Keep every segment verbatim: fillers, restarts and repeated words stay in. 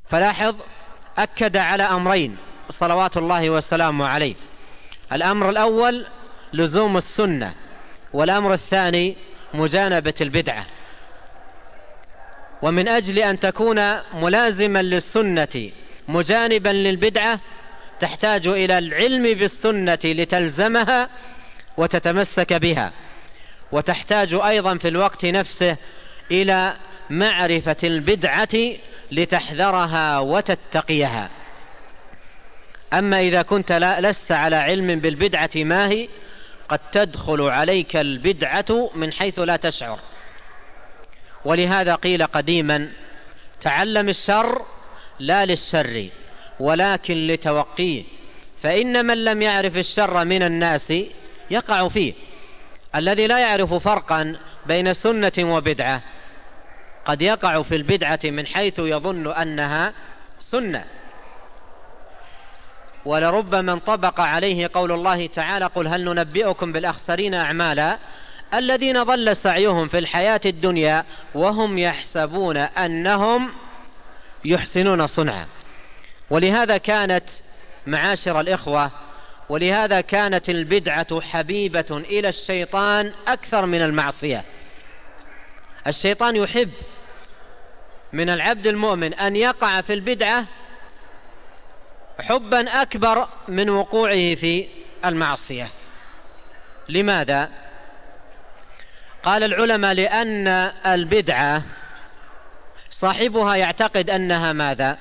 فلاحظ أكد على أمرين صلوات الله وسلامه عليه. الأمر الأول لزوم السنة، والأمر الثاني مجانبة البدعة. ومن أجل أن تكون ملازما للسنة مجانبا للبدعة تحتاج إلى العلم بالسنة لتلزمها وتتمسك بها، وتحتاج أيضا في الوقت نفسه إلى معرفة البدعة لتحذرها وتتقيها. أما إذا كنت لست على علم بالبدعة ما هي، قد تدخل عليك البدعة من حيث لا تشعر. ولهذا قيل قديما: تعلم الشر لا للشر ولكن لتوقيه، فإن من لم يعرف الشر من الناس يقع فيه. الذي لا يعرف فرقا بين سنة وبدعة قد يقع في البدعة من حيث يظن أنها سنة. ولربما انطبق عليه قول الله تعالى: قل هل ننبئكم بالأخسرين أعمالا الذين ضل سعيهم في الحياة الدنيا وهم يحسبون أنهم يحسنون صنعا. ولهذا كانت، معاشر الإخوة، ولهذا كانت البدعة حبيبة إلى الشيطان أكثر من المعصية. الشيطان يحب من العبد المؤمن أن يقع في البدعة حبا أكبر من وقوعه في المعصية. لماذا؟ قال العلماء: لأن البدعة صاحبها يعتقد أنها ماذا؟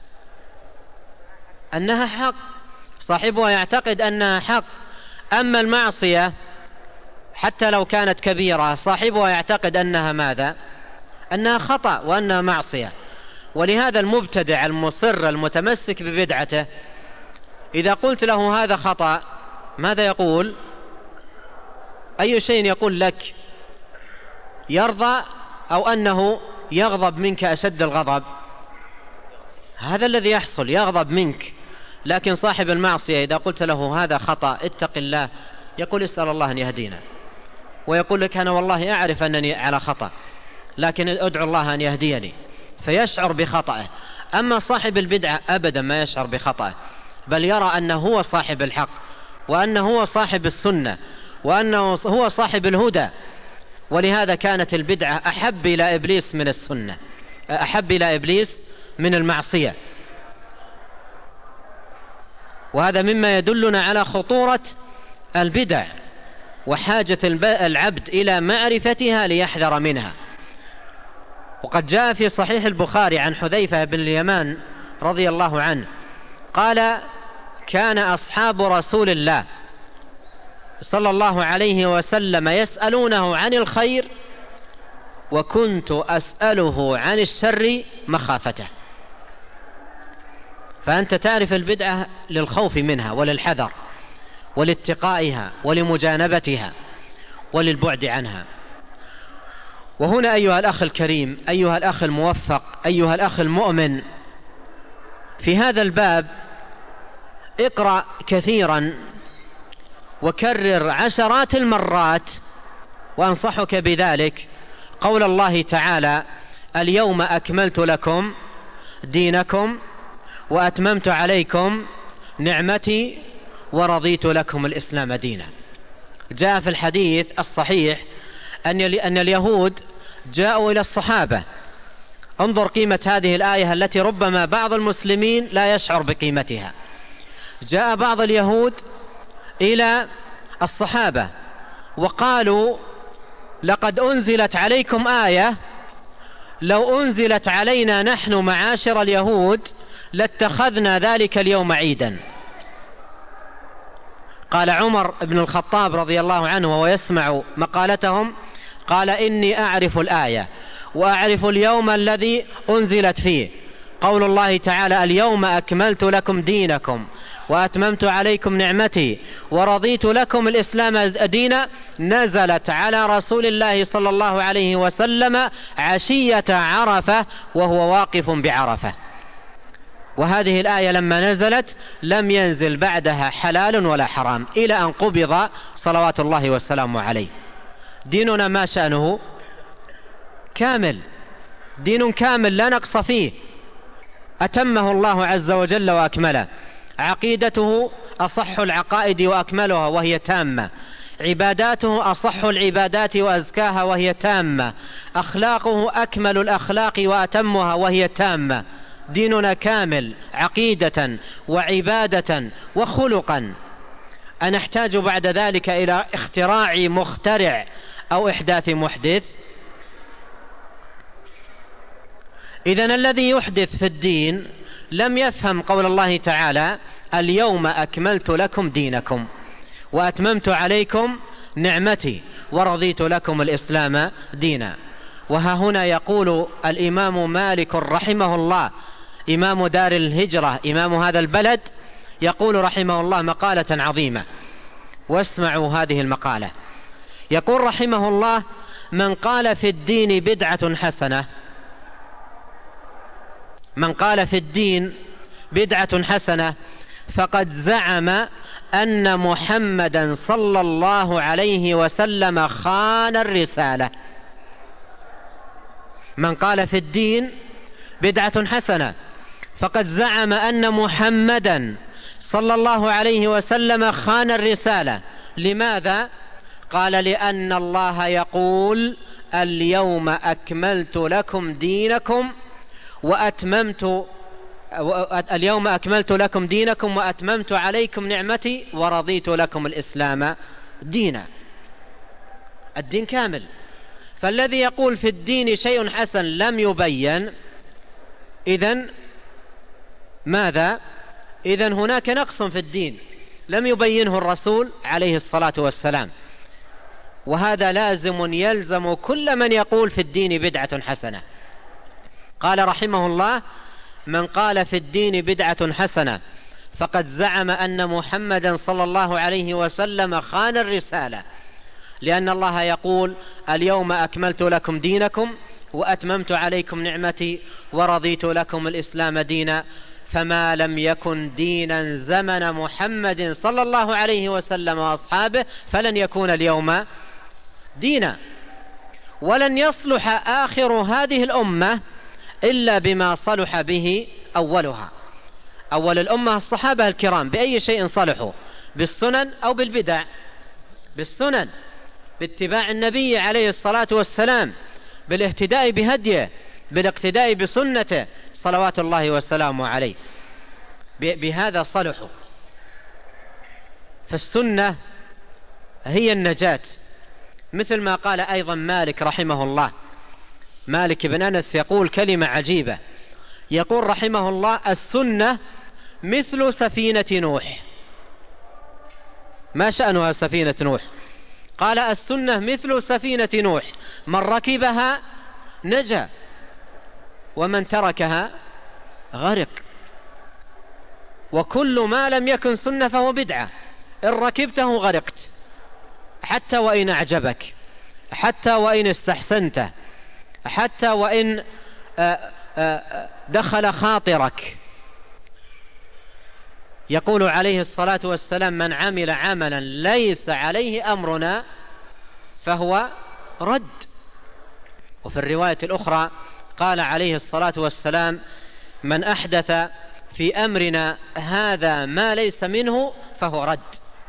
أنها حق. صاحبها يعتقد أنها حق. أما المعصية حتى لو كانت كبيرة صاحبها يعتقد أنها ماذا؟ أنها خطأ وأنها معصية. ولهذا المبتدع المصر المتمسك ببدعته إذا قلت له هذا خطأ ماذا يقول؟ أي شيء يقول لك؟ يرضى أو أنه يغضب منك أشد الغضب؟ هذا الذي يحصل، يغضب منك. لكن صاحب المعصية إذا قلت له هذا خطأ اتق الله يقول اسأل الله أن يهدينا، ويقول لك أنا والله أعرف أنني على خطأ لكن أدعو الله أن يهديني، فيشعر بخطأه. أما صاحب البدعة أبدا ما يشعر بخطأه، بل يرى أنه هو صاحب الحق، وأنه هو صاحب السنة، وأنه هو صاحب الهدى. ولهذا كانت البدعة أحب إلى إبليس من السنة، أحب إلى إبليس من المعصية. وهذا مما يدلنا على خطورة البدع وحاجة العبد إلى معرفتها ليحذر منها. وقد جاء في صحيح البخاري عن حذيفة بن اليمان رضي الله عنه قال: كان أصحاب رسول الله صلى الله عليه وسلم يسألونه عن الخير وكنت أسأله عن الشر مخافته. فأنت تعرف البدعة للخوف منها وللحذر ولاتقائها ولمجانبتها وللبعد عنها. وهنا أيها الأخ الكريم، أيها الأخ الموفق، أيها الأخ المؤمن، في هذا الباب اقرأ كثيرا وكرر عشرات المرات، وأنصحك بذلك، قول الله تعالى: اليوم أكملت لكم دينكم وأتممت عليكم نعمتي ورضيت لكم الإسلام دينا. جاء في الحديث الصحيح أن اليهود جاءوا إلى الصحابة. انظر قيمة هذه الآية التي ربما بعض المسلمين لا يشعر بقيمتها. جاء بعض اليهود إلى الصحابة وقالوا: لقد أنزلت عليكم آية لو أنزلت علينا نحن معاشر اليهود لاتخذنا ذلك اليوم عيدا. قال عمر بن الخطاب رضي الله عنه وهو يسمع مقالتهم، قال: إني أعرف الآية وأعرف اليوم الذي أنزلت فيه، قول الله تعالى: اليوم أكملت لكم دينكم وأتممت عليكم نعمتي ورضيت لكم الإسلام دينا، نزلت على رسول الله صلى الله عليه وسلم عشية عرفة وهو واقف بعرفة. وهذه الآية لما نزلت لم ينزل بعدها حلال ولا حرام إلى أن قبض صلوات الله والسلام عليه. ديننا ما شأنه؟ كامل، دين كامل لا نقص فيه. أتمه الله عز وجل وأكمله. عقيدته أصح العقائد وأكملها وهي تامة، عباداته أصح العبادات وأزكاها وهي تامة، أخلاقه أكمل الأخلاق وأتمها وهي تامة. ديننا كامل عقيدة وعبادة وخلقا. أنحتاج بعد ذلك إلى اختراع مخترع أو إحداث محدث؟ إذن الذي يحدث في الدين لم يفهم قول الله تعالى: اليوم أكملت لكم دينكم وأتممت عليكم نعمتي ورضيت لكم الإسلام دينا. وها هنا يقول الإمام مالك رحمه الله، إمام دار الهجرة، إمام هذا البلد، يقول رحمه الله مقالة عظيمة، واسمعوا هذه المقالة. يقول رحمه الله: من قال في الدين بدعة حسنة، من قال في الدين بدعة حسنة فقد زعم أن محمدا صلى الله عليه وسلم خان الرسالة. من قال في الدين بدعة حسنة فقد زعم أن محمدا صلى الله عليه وسلم خان الرسالة. لماذا؟ قال: لأن الله يقول: اليوم أكملت لكم دينكم وأتممت اليوم أكملت لكم دينكم وأتممت عليكم نعمتي ورضيت لكم الإسلام دينا. الدين كامل، فالذي يقول في الدين شيء حسن لم يبين، إذن ماذا؟ إذن هناك نقص في الدين لم يبينه الرسول عليه الصلاة والسلام، وهذا لازم يلزم كل من يقول في الدين بدعة حسنة. قال رحمه الله: من قال في الدين بدعة حسنة فقد زعم أن محمدا صلى الله عليه وسلم خان الرسالة، لأن الله يقول: اليوم أكملت لكم دينكم وأتممت عليكم نعمتي ورضيت لكم الإسلام دينا. فما لم يكن دينا زمن محمد صلى الله عليه وسلم وأصحابه فلن يكون اليوم دينا، ولن يصلح آخر هذه الأمة إلا بما صلح به أولها. أول الأمة الصحابة الكرام، بأي شيء صلحوا؟ بالسنن أو بالبدع؟ بالسنن، باتباع النبي عليه الصلاة والسلام، بالاهتداء بهديه، بالاقتداء بسنته صلوات الله وسلامه عليه، بهذا صلحوا. فالسنة هي النجاة، مثل ما قال أيضا مالك رحمه الله. مالك بن أنس يقول كلمة عجيبة، يقول رحمه الله: السنة مثل سفينة نوح. ما شأنها سفينة نوح؟ قال: السنة مثل سفينة نوح، من ركبها نجا ومن تركها غرق. وكل ما لم يكن سنة فهو بدعة، إن ركبته غرقت، حتى وإن أعجبك، حتى وإن استحسنته، حتى وإن دخل خاطرك. يقول عليه الصلاة والسلام: من عمل عملا ليس عليه أمرنا فهو رد. وفي الرواية الأخرى قال عليه الصلاة والسلام: من أحدث في أمرنا هذا ما ليس منه فهو رد.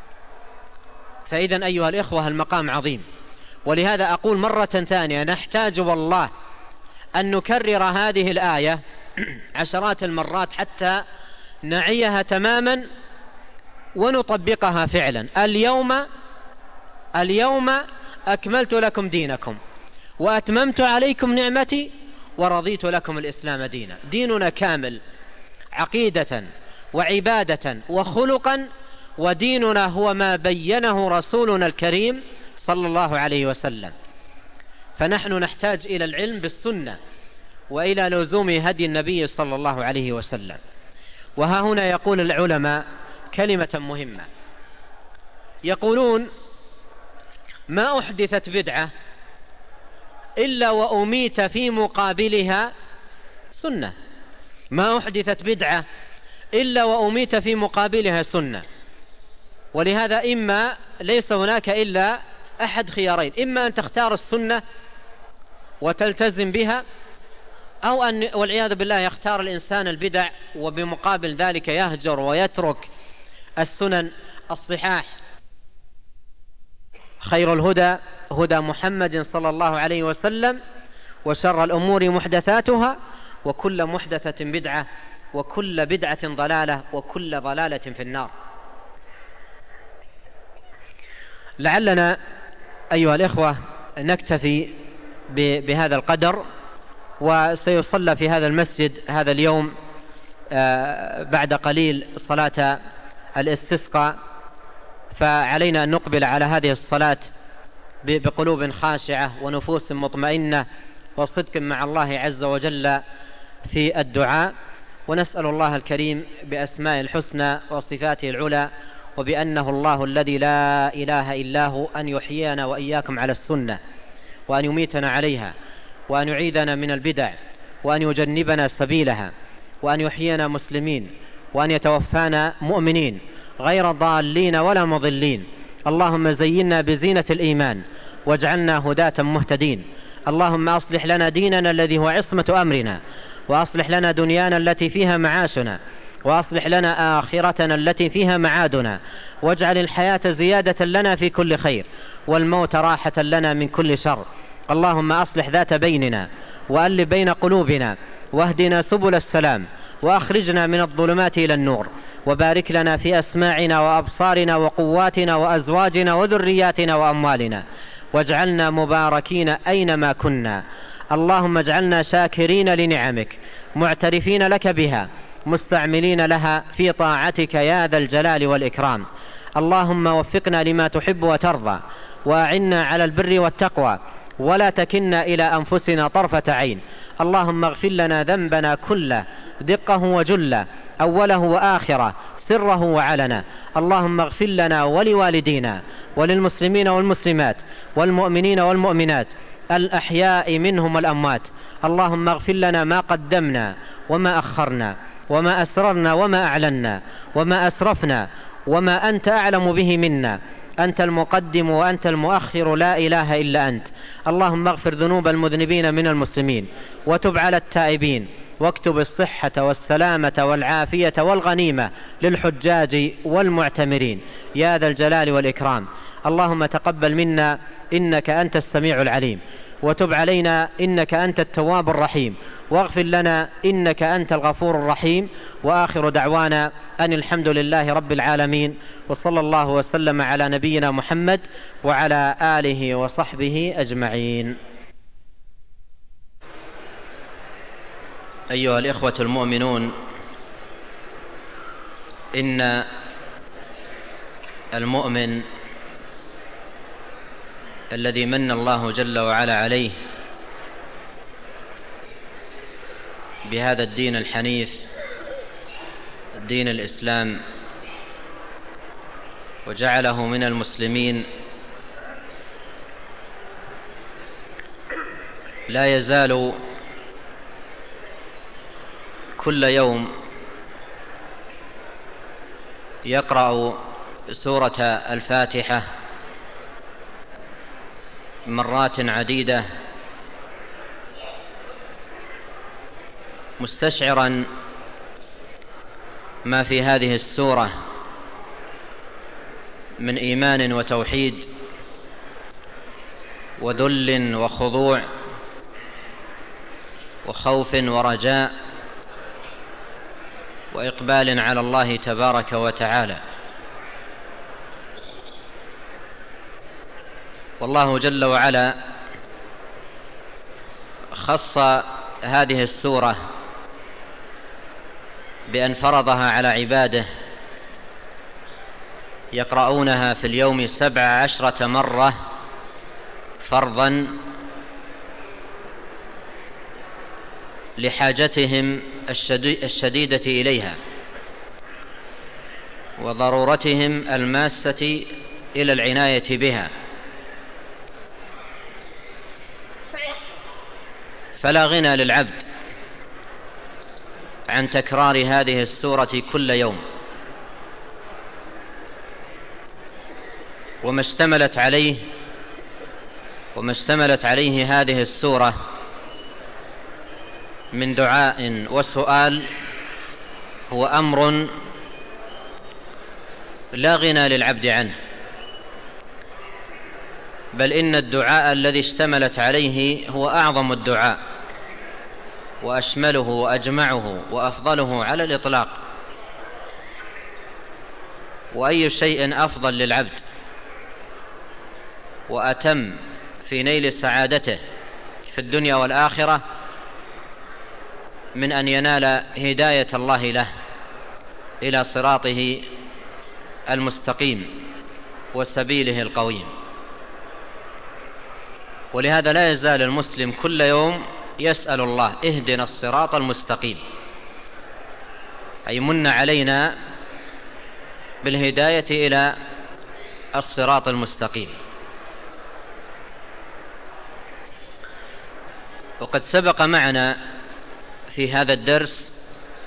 فإذن أيها الإخوة المقام عظيم، ولهذا أقول مرة ثانية: نحتاج والله أن نكرر هذه الآية عشرات المرات حتى نعيها تماما ونطبقها فعلا. اليوم اليوم أكملت لكم دينكم وأتممت عليكم نعمتي ورضيت لكم الإسلام دينا. ديننا كامل عقيدة وعبادة وخلقا، وديننا هو ما بينه رسولنا الكريم صلى الله عليه وسلم. فنحن نحتاج إلى العلم بالسنة وإلى لزوم هدي النبي صلى الله عليه وسلم. وها هنا يقول العلماء كلمة مهمة، يقولون: ما أحدثت بدعة إلا وأميت في مقابلها سنة. ما أحدثت بدعة إلا وأميت في مقابلها سنة. ولهذا إما ليس هناك إلا أحد خيارين: إما أن تختار السنة وتلتزم بها أو أن والعياذ بالله يختار الإنسان البدع وبمقابل ذلك يهجر ويترك السنن الصحاح. خير الهدى هدى محمد صلى الله عليه وسلم، وشر الأمور محدثاتها، وكل محدثة بدعة، وكل بدعة ضلالة، وكل ضلالة في النار. لعلنا أيها الإخوة نكتفي بهذا القدر، وسيصلى في هذا المسجد هذا اليوم بعد قليل صلاة الاستسقاء، فعلينا أن نقبل على هذه الصلاة بقلوب خاشعة ونفوس مطمئنة وصدق مع الله عز وجل في الدعاء، ونسأل الله الكريم بأسماء الحسنى وصفاته العلى وبأنه الله الذي لا إله إلا هو أن يحيينا وإياكم على السنة، وأن يميتنا عليها، وأن يعيذنا من البدع، وأن يجنبنا سبيلها، وأن يحيينا مسلمين، وأن يتوفانا مؤمنين غير ضالين ولا مضلين. اللهم زينا بزينة الإيمان واجعلنا هداة مهتدين. اللهم أصلح لنا ديننا الذي هو عصمة أمرنا، وأصلح لنا دنيانا التي فيها معاشنا، وأصلح لنا آخرتنا التي فيها معادنا، واجعل الحياة زيادة لنا في كل خير، والموت راحة لنا من كل شر. اللهم أصلح ذات بيننا، وألف بين قلوبنا، واهدنا سبل السلام، وأخرجنا من الظلمات إلى النور، وبارك لنا في أسماعنا وأبصارنا وقواتنا وأزواجنا وذرياتنا وأموالنا، واجعلنا مباركين أينما كنا. اللهم اجعلنا شاكرين لنعمك، معترفين لك بها، مستعملين لها في طاعتك يا ذا الجلال والإكرام. اللهم وفقنا لما تحب وترضى، وأعنا على البر والتقوى، ولا تكلنا إلى أنفسنا طرفة عين. اللهم اغفر لنا ذنبنا كله، دقه وجله، أوله وآخره، سره وعلنا. اللهم اغفر لنا ولوالدينا وللمسلمين والمسلمات والمؤمنين والمؤمنات الأحياء منهم والأموات. اللهم اغفر لنا ما قدمنا وما أخرنا، وما أسررنا وما أعلنا، وما أسرفنا، وما أنت أعلم به منا. أنت المقدم وأنت المؤخر، لا إله إلا أنت. اللهم اغفر ذنوب المذنبين من المسلمين، وتب على التائبين، واكتب الصحة والسلامة والعافية والغنيمة للحجاج والمعتمرين يا ذا الجلال والإكرام. اللهم تقبل منا إنك أنت السميع العليم، وتب علينا إنك أنت التواب الرحيم، واغفر لنا إنك أنت الغفور الرحيم. وآخر دعوانا أن الحمد لله رب العالمين، وصلى الله وسلم على نبينا محمد وعلى آله وصحبه أجمعين. أيها الإخوة المؤمنون، إن المؤمن الذي من الله جل وعلا عليه بهذا الدين الحنيف، دين الإسلام، وجعله من المسلمين، لا يزال كل يوم يقرأ سورة الفاتحة مرات عديدة، مستشعرا ما في هذه السورة من إيمان وتوحيد وذل وخضوع وخوف ورجاء وإقبال على الله تبارك وتعالى. والله جل وعلا خص هذه السورة بأن فرضها على عباده يقرؤونها في اليوم سبع عشرة مرة فرضا لحاجتهم الشديدة إليها وضرورتهم الماسة إلى العناية بها. فلا غنى للعبد عن تكرار هذه السورة كل يوم، وما اشتملت عليه وما اشتملت عليه هذه السورة من دعاء وسؤال هو أمر لا غنى للعبد عنه، بل إن الدعاء الذي اشتملت عليه هو أعظم الدعاء وأشمله وأجمعه وأفضله على الإطلاق. وأي شيء أفضل للعبد وأتم في نيل سعادته في الدنيا والآخرة من أن ينال هداية الله له إلى صراطه المستقيم وسبيله القويم. ولهذا لا يزال المسلم كل يوم يسأل الله اهدنا الصراط المستقيم، أي من علينا بالهداية إلى الصراط المستقيم. وقد سبق معنا في هذا الدرس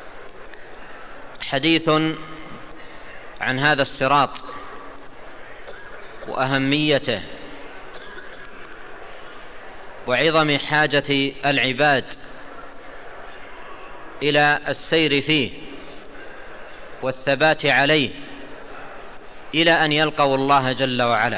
حديث عن هذا الصراط وأهميته وعظم حاجة العباد إلى السير فيه والثبات عليه إلى أن يلقوا الله جل وعلا.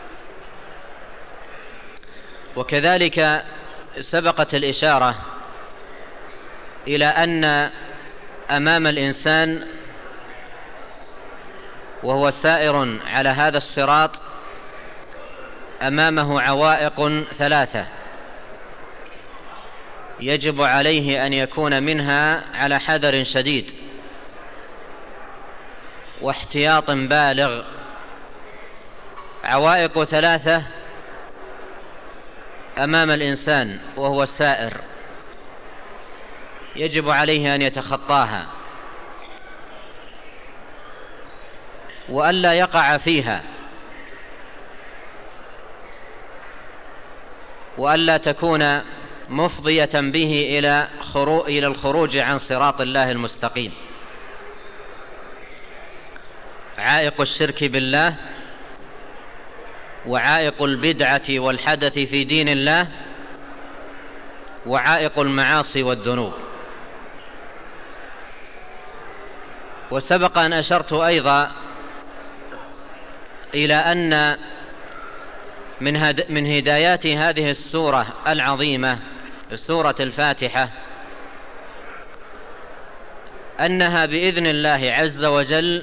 وكذلك سبقت الإشارة إلى أن أمام الإنسان وهو سائر على هذا الصراط أمامه عوائق ثلاثة يجب عليه أن يكون منها على حذر شديد واحتياط بالغ. عوائق ثلاثة أمام الإنسان وهو سائر يجب عليه أن يتخطاها وألا يقع فيها، وألا تكون مفضية به إلى إلى الخروج عن صراط الله المستقيم. عائق الشرك بالله، وعائق البدعة والحدث في دين الله، وعائق المعاصي والذنوب. وسبق أن أشرت أيضا إلى أن من هدايات هذه السورة العظيمة سورة الفاتحة أنها بإذن الله عز وجل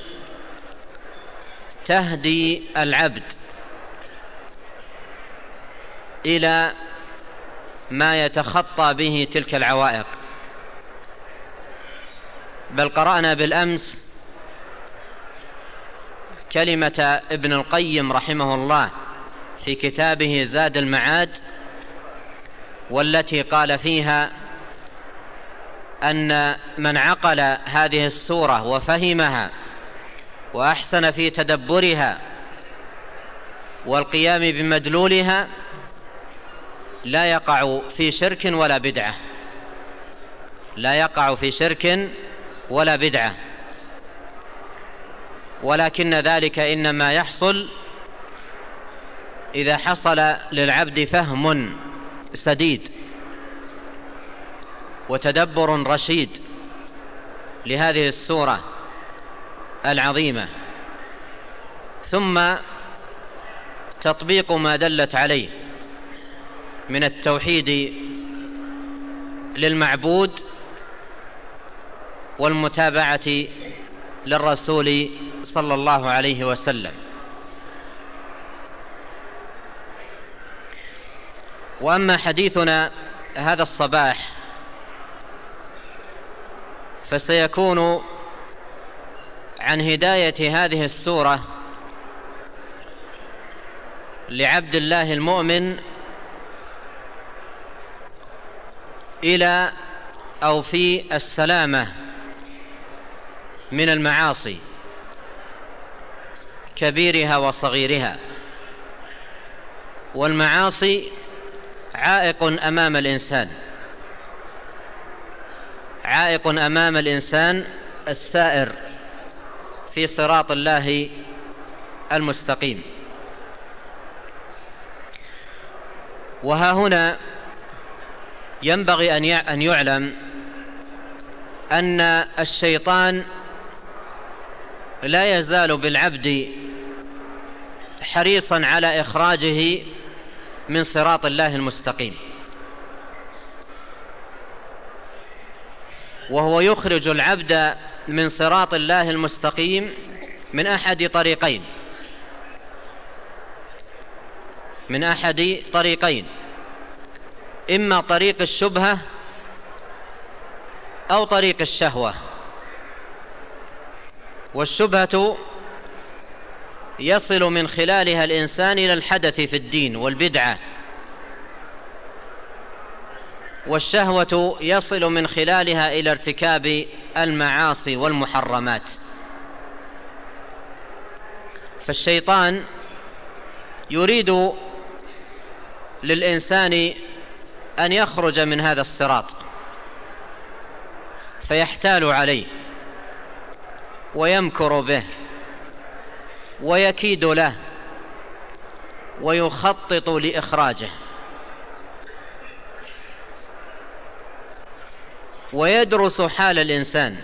تهدي العبد إلى ما يتخطى به تلك العوائق. بل قرأنا بالأمس كلمة ابن القيم رحمه الله في كتابه زاد المعاد، والتي قال فيها أن من عقل هذه السورة وفهمها وأحسن في تدبرها والقيام بمدلولها لا يقع في شرك ولا بدعة، لا يقع في شرك ولا بدعة، ولكن ذلك إنما يحصل إذا حصل للعبد فهم سديد وتدبر رشيد لهذه السورة العظيمة، ثم تطبيق ما دلت عليه من التوحيد للمعبود والمتابعة للرسول صلى الله عليه وسلم. وأما حديثنا هذا الصباح فسيكون عن هداية هذه السورة لعبد الله المؤمن إلى أو في السلامة من المعاصي كبيرها وصغيرها. والمعاصي عائق أمام الإنسان، عائق أمام الإنسان السائر في صراط الله المستقيم. وها هنا ينبغي أن يعلم أن الشيطان لا يزال بالعبد حريصا على إخراجه من صراط الله المستقيم، وهو يخرج العبد من صراط الله المستقيم من أحد طريقين من أحد طريقين إما طريق الشبهة أو طريق الشهوة. والشبهة يصل من خلالها الإنسان إلى الحدث في الدين والبدعة، والشهوة يصل من خلالها إلى ارتكاب المعاصي والمحرمات. فالشيطان يريد للإنسان أن يخرج من هذا الصراط، فيحتال عليه ويمكر به ويكيد له ويخطط لإخراجه، ويدرس حال الإنسان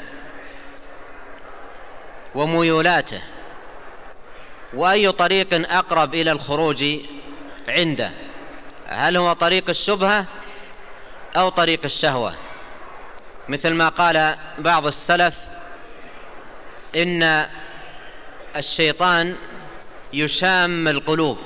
وميولاته وأي طريق أقرب إلى الخروج عنده، هل هو طريق الشبهة أو طريق الشهوة؟ مثل ما قال بعض السلف إن الشيطان يشام القلوب،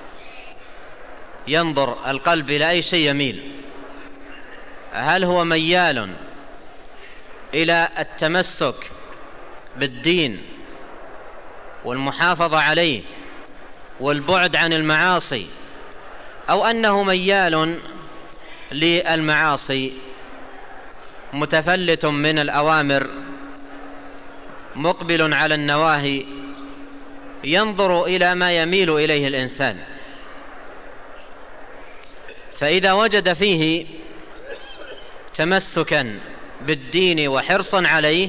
ينظر القلب إلى أي شيء يميل، هل هو ميال إلى التمسك بالدين والمحافظة عليه والبعد عن المعاصي، أو أنه ميال للمعاصي متفلت من الأوامر مقبل على النواهي، ينظر إلى ما يميل إليه الإنسان. فإذا وجد فيه تمسكا بالدين وحرصا عليه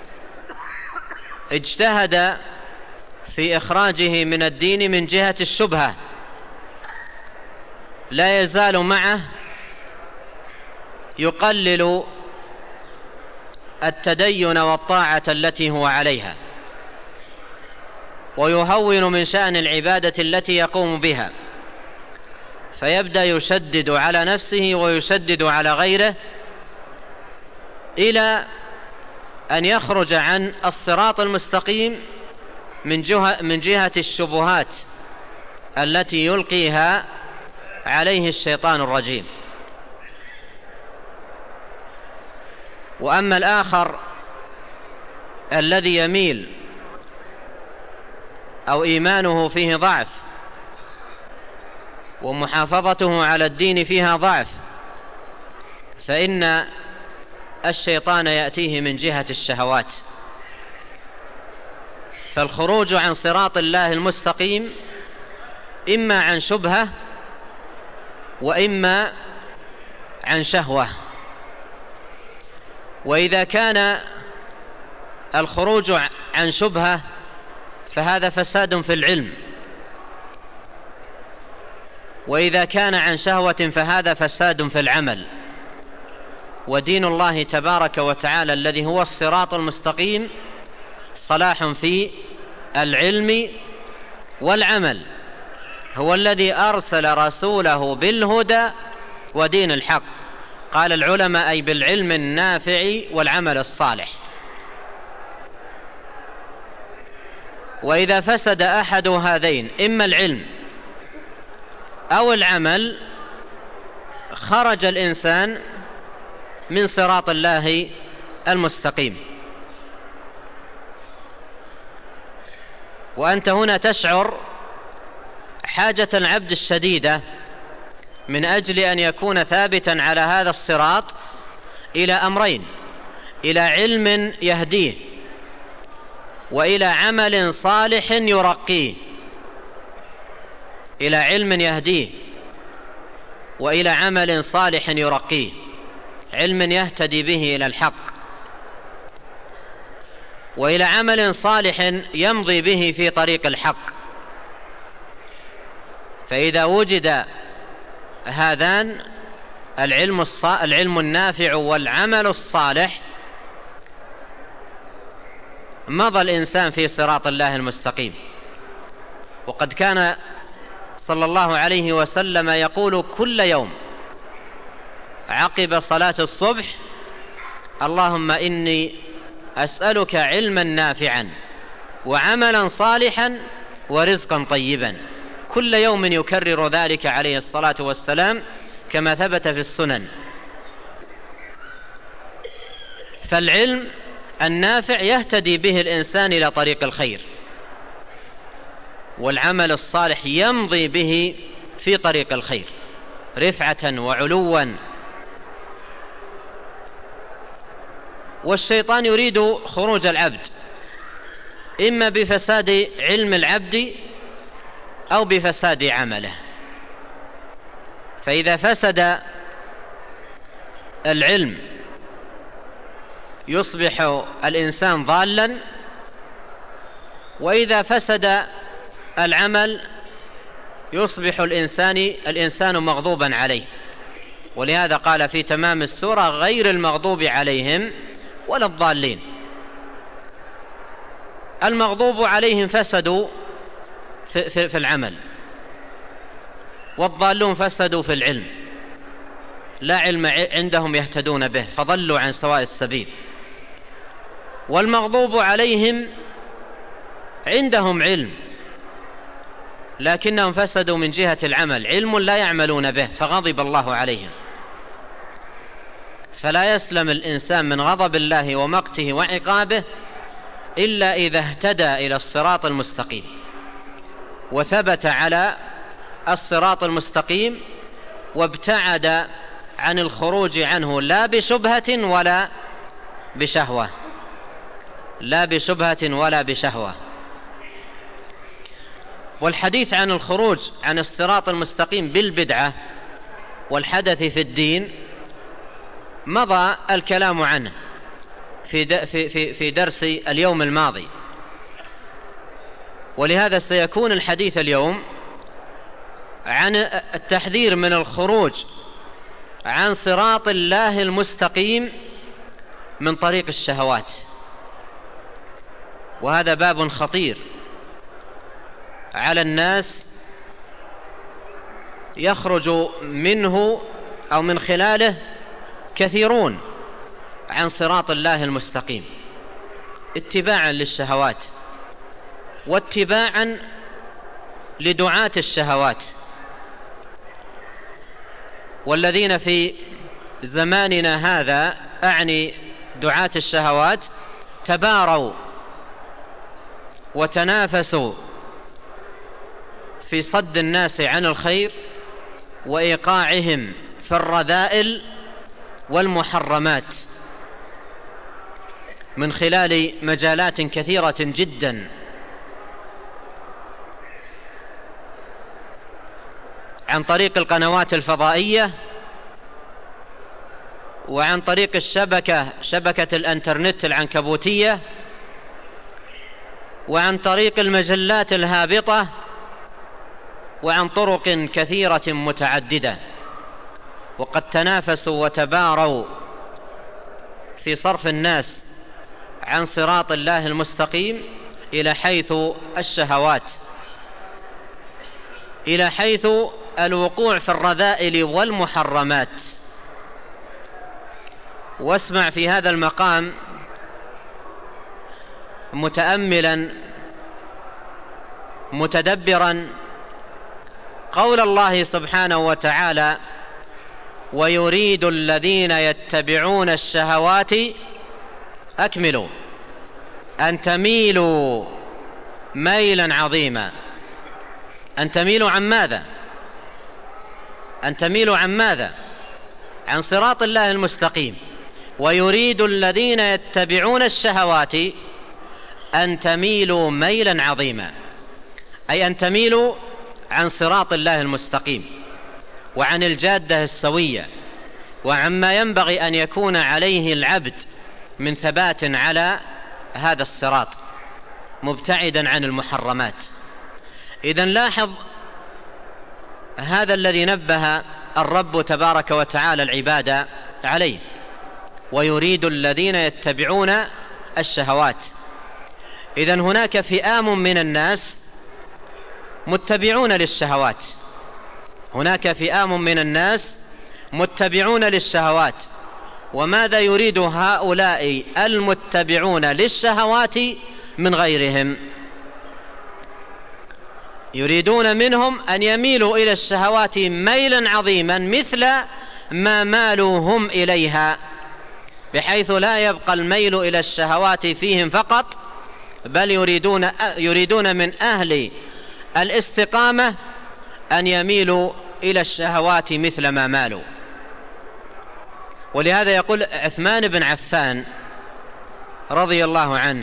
اجتهد في إخراجه من الدين من جهة الشبهة، لا يزال معه يقلل التدين والطاعة التي هو عليها، ويهون من شأن العبادة التي يقوم بها، فيبدأ يشدد على نفسه ويشدد على غيره إلى أن يخرج عن الصراط المستقيم من جهة, من جهة الشبهات التي يلقيها عليه الشيطان الرجيم. وأما الآخر الذي يميل أو إيمانه فيه ضعف ومحافظته على الدين فيها ضعف، فإن الشيطان يأتيه من جهة الشهوات. فالخروج عن صراط الله المستقيم إما عن شبهة وإما عن شهوة. وإذا كان الخروج عن شبهة فهذا فساد في العلم، وإذا كان عن شهوة فهذا فساد في العمل. ودين الله تبارك وتعالى الذي هو الصراط المستقيم صلاح في العلم والعمل، هو الذي أرسل رسوله بالهدى ودين الحق. قال العلماء أي بالعلم النافع والعمل الصالح. وإذا فسد أحد هذين، إما العلم أو العمل، خرج الإنسان من صراط الله المستقيم. وأنت هنا تشعر حاجة العبد الشديدة من أجل أن يكون ثابتا على هذا الصراط إلى أمرين: إلى علم يهديه، وإلى عمل صالح يرقيه. إلى علم يهديه وإلى عمل صالح يرقيه، علم يهتدي به إلى الحق، وإلى عمل صالح يمضي به في طريق الحق. فإذا وجد هذان العلم, العلم النافع والعمل الصالح مضى الإنسان في صراط الله المستقيم. وقد كان صلى الله عليه وسلم يقول كل يوم عقب صلاة الصبح: اللهم إني أسألك علما نافعا وعملا صالحا ورزقا طيبا. كل يوم يكرر ذلك عليه الصلاة والسلام كما ثبت في السنن. فالعلم النافع يهتدي به الإنسان إلى طريق الخير، والعمل الصالح يمضي به في طريق الخير رفعة وعلوا. والشيطان يريد خروج العبد إما بفساد علم العبد أو بفساد عمله. فإذا فسد العلم يصبح الإنسان ضالا، وإذا فسد العمل يصبح الإنسان الإنسان مغضوبا عليه. ولهذا قال في تمام السورة: غير المغضوب عليهم ولا الضالين. المغضوب عليهم فسدوا في, في, في العمل، والضالون فسدوا في العلم، لا علم عندهم يهتدون به فضلوا عن سواء السبيل. والمغضوب عليهم عندهم علم لكنهم فسدوا من جهة العمل، علم لا يعملون به فغضب الله عليهم. فلا يسلم الإنسان من غضب الله ومقته وعقابه إلا إذا اهتدى إلى الصراط المستقيم وثبت على الصراط المستقيم وابتعد عن الخروج عنه، لا بشبهة ولا بشهوة، لا بشبهة ولا بشهوة. والحديث عن الخروج عن الصراط المستقيم بالبدعة والحدث في الدين مضى الكلام عنه في في في درس اليوم الماضي، ولهذا سيكون الحديث اليوم عن التحذير من الخروج عن صراط الله المستقيم من طريق الشهوات. وهذا باب خطير على الناس يخرج منه أو من خلاله كثيرون عن صراط الله المستقيم اتباعا للشهوات واتباعا لدعاة الشهوات. والذين في زماننا هذا، أعني دعاة الشهوات، تباروا وتنافسوا في صد الناس عن الخير وإيقاعهم في الرذائل والمحرمات من خلال مجالات كثيرة جدا، عن طريق القنوات الفضائية وعن طريق الشبكة شبكة الانترنت العنكبوتية وعن طريق المجلات الهابطة وعن طرق كثيرة متعددة. وقد تنافسوا وتباروا في صرف الناس عن صراط الله المستقيم إلى حيث الشهوات، إلى حيث الوقوع في الرذائل والمحرمات. واسمع في هذا المقام متأملا متدبرا قول الله سبحانه وتعالى: ويريد الذين يتبعون الشهوات أكملوا أن تميلوا ميلا عظيما. أن تميلوا عن ماذا؟ أن تميلوا عن ماذا؟ عن صراط الله المستقيم. ويريد الذين يتبعون الشهوات أن تميلوا ميلا عظيما، أي أن تميلوا عن صراط الله المستقيم وعن الجادة السوية وعما ينبغي أن يكون عليه العبد من ثبات على هذا الصراط مبتعدا عن المحرمات. إذن لاحظ هذا الذي نبه الرب تبارك وتعالى العباد عليه: ويريد الذين يتبعون الشهوات. إذن هناك فئام من الناس متبعون للشهوات، هناك فئام من الناس متبعون للشهوات. وماذا يريد هؤلاء المتبعون للشهوات من غيرهم؟ يريدون منهم أن يميلوا إلى الشهوات ميلا عظيما مثل ما مالوا هم إليها، بحيث لا يبقى الميل إلى الشهوات فيهم فقط، بل يريدون, يريدون من أهل الاستقامة أن يميلوا إلى الشهوات مثل ما مالوا. ولهذا يقول عثمان بن عفان رضي الله عنه،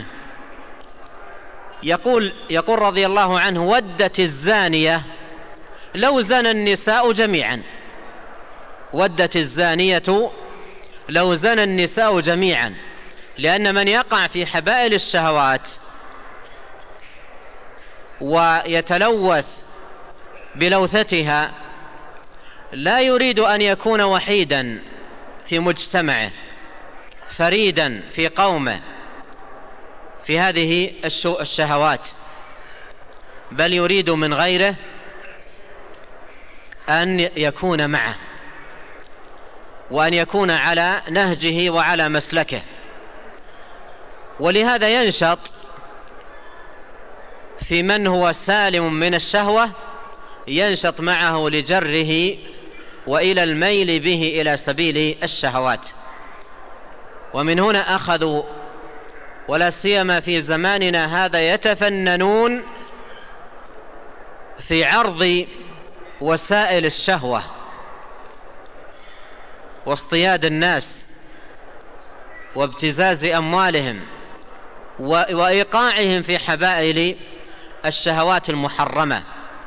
يقول, يقول رضي الله عنه: ودت الزانية لو زنى النساء جميعا، ودت الزانية لو زنى النساء جميعا، لأن من يقع في حبائل الشهوات ويتلوث بلوثتها لا يريد أن يكون وحيدا في مجتمعه، فريدا في قومه في هذه الشهوات، بل يريد من غيره أن يكون معه وأن يكون على نهجه وعلى مسلكه. ولهذا ينشط في من هو سالم من الشهوة، ينشط معه لجره وإلى الميل به إلى سبيل الشهوات. ومن هنا أخذوا، ولا سيما في زماننا هذا، يتفننون في عرض وسائل الشهوة واصطياد الناس وابتزاز أموالهم وإيقاعهم في حبائل الشهوات المحرمة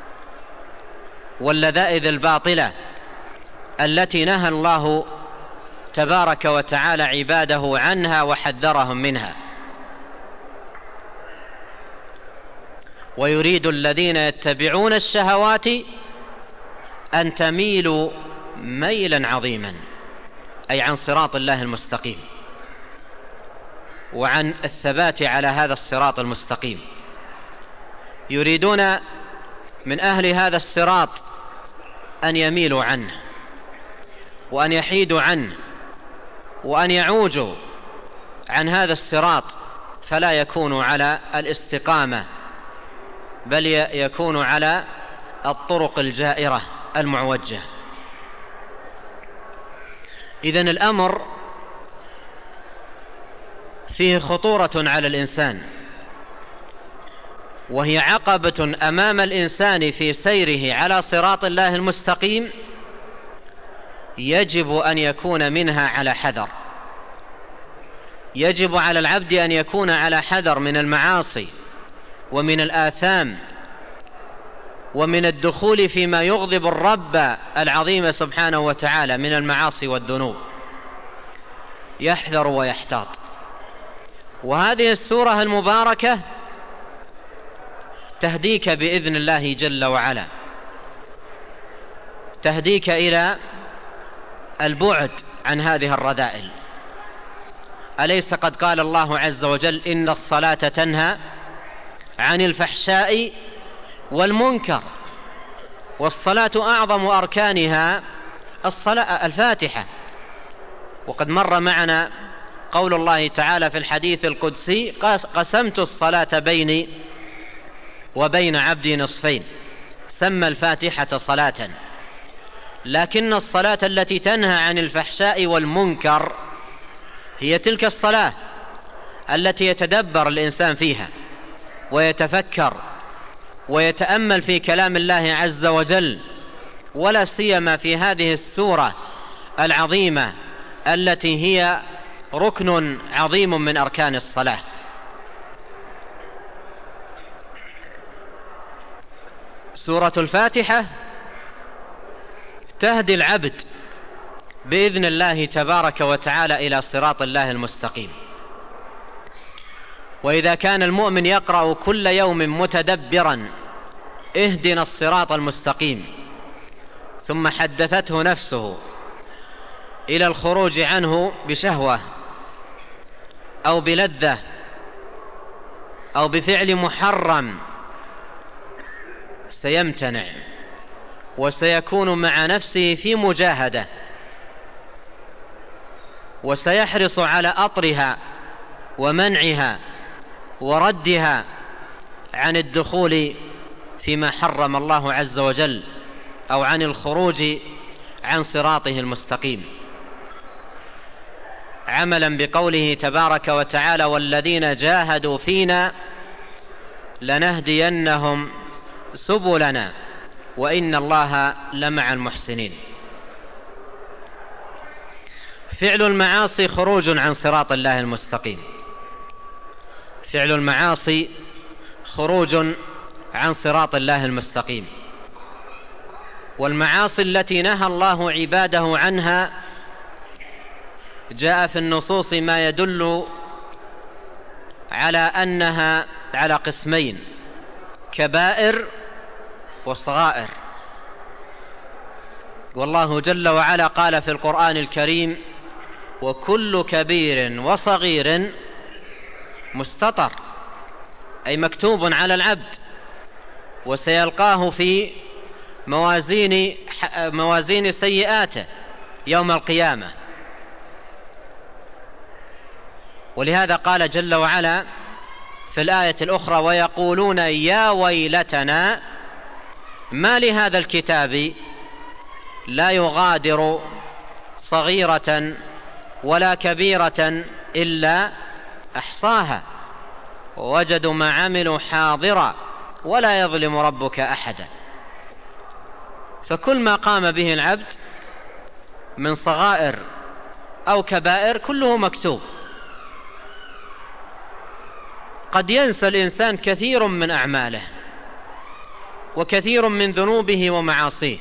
واللذائذ الباطلة التي نهى الله تبارك وتعالى عباده عنها وحذرهم منها. ويريد الذين يتبعون الشهوات أن تميلوا ميلا عظيما، أي عن صراط الله المستقيم وعن الثبات على هذا الصراط المستقيم. يريدون من أهل هذا الصراط أن يميلوا عنه وأن يحيدوا عنه وأن يعوجوا عن هذا الصراط، فلا يكونوا على الاستقامة، بل يكونوا على الطرق الجائرة المعوجة. إذن الأمر فيه خطورة على الإنسان، وهي عقبة أمام الإنسان في سيره على صراط الله المستقيم، يجب أن يكون منها على حذر. يجب على العبد أن يكون على حذر من المعاصي ومن الآثام ومن الدخول فيما يغضب الرب العظيم سبحانه وتعالى من المعاصي والذنوب، يحذر ويحتاط. وهذه السورة المباركة تهديك بإذن الله جل وعلا، تهديك إلى البعد عن هذه الرذائل. أليس قد قال الله عز وجل: إن الصلاة تنهى عن الفحشاء والمنكر، والصلاة أعظم أركانها الصلاة الفاتحة. وقد مر معنا قول الله تعالى في الحديث القدسي: قسمت الصلاة بيني وبين عبدي نصفين، سمى الفاتحة صلاة. لكن الصلاة التي تنهى عن الفحشاء والمنكر هي تلك الصلاة التي يتدبر الإنسان فيها ويتفكر ويتأمل في كلام الله عز وجل، ولا سيما في هذه السورة العظيمة التي هي ركن عظيم من أركان الصلاة. سورة الفاتحة تهدي العبد بإذن الله تبارك وتعالى إلى صراط الله المستقيم. وإذا كان المؤمن يقرأ كل يوم متدبرا اهدنا الصراط المستقيم، ثم حدثته نفسه إلى الخروج عنه بشهوة أو بلذة أو بفعل محرم سيمتنع وسيكون مع نفسه في مجاهدة، وسيحرص على أطرها ومنعها وردها عن الدخول فيما حرم الله عز وجل أو عن الخروج عن صراطه المستقيم، عملا بقوله تبارك وتعالى: والذين جاهدوا فينا لنهدينهم سبلنا وإن الله لمع المحسنين. فعل المعاصي خروج عن صراط الله المستقيم، فعل المعاصي خروج عن صراط الله المستقيم. والمعاصي التي نهى الله عباده عنها جاء في النصوص ما يدل على أنها على قسمين: كبائر وصغائر. والله جل وعلا قال في القرآن الكريم: وكل كبير وصغير مستطر، أي مكتوب على العبد، وسيلقاه في موازين موازين سيئاته يوم القيامة. ولهذا قال جل وعلا في الآية الأخرى: ويقولون يا ويلتنا ما لهذا الكتاب لا يغادر صغيرة ولا كبيرة إلا أحصاها ووجدوا ما عملوا حاضرا ولا يظلم ربك أحدا. فكل ما قام به العبد من صغائر أو كبائر كله مكتوب. قد ينسى الإنسان كثير من أعماله وكثير من ذنوبه ومعاصيه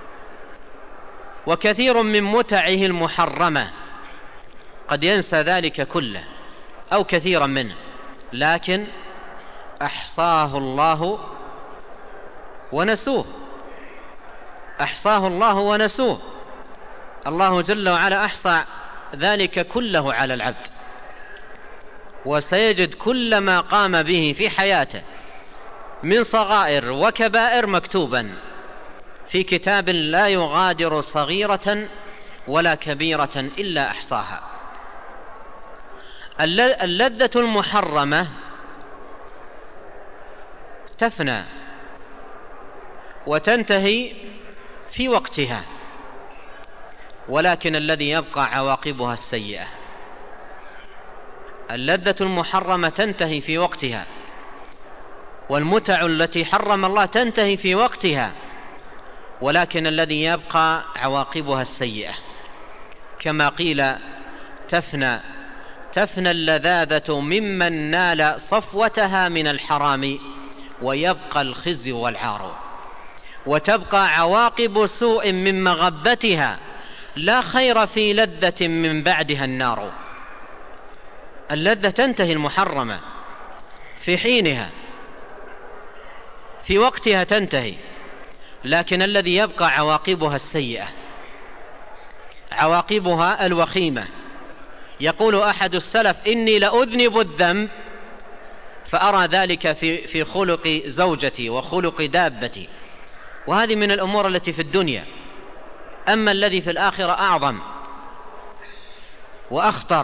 وكثير من متعه المحرمة، قد ينسى ذلك كله أو كثيرا منه، لكن أحصاه الله ونسوه، أحصاه الله ونسوه. الله جل وعلا أحصى ذلك كله على العبد، وسيجد كل ما قام به في حياته من صغائر وكبائر مكتوبا في كتاب لا يغادر صغيرة ولا كبيرة إلا أحصاها. اللذة المحرمة تفنى وتنتهي في وقتها، ولكن الذي يبقى عواقبها السيئة. اللذة المحرمة تنتهي في وقتها، والمتع التي حرم الله تنتهي في وقتها، ولكن الذي يبقى عواقبها السيئة. كما قيل: تفنى تفنى اللذاذة ممن نال صفوتها من الحرام ويبقى الخزي والعار، وتبقى عواقب سوء من مغبتها لا خير في لذة من بعدها النار. اللذة تنتهي المحرمة في حينها، في وقتها تنتهي، لكن الذي يبقى عواقبها السيئة، عواقبها الوخيمة. يقول أحد السلف: إني لأذنب الذنب فأرى ذلك في في خلق زوجتي وخلق دابتي. وهذه من الأمور التي في الدنيا، أما الذي في الآخرة أعظم وأخطر.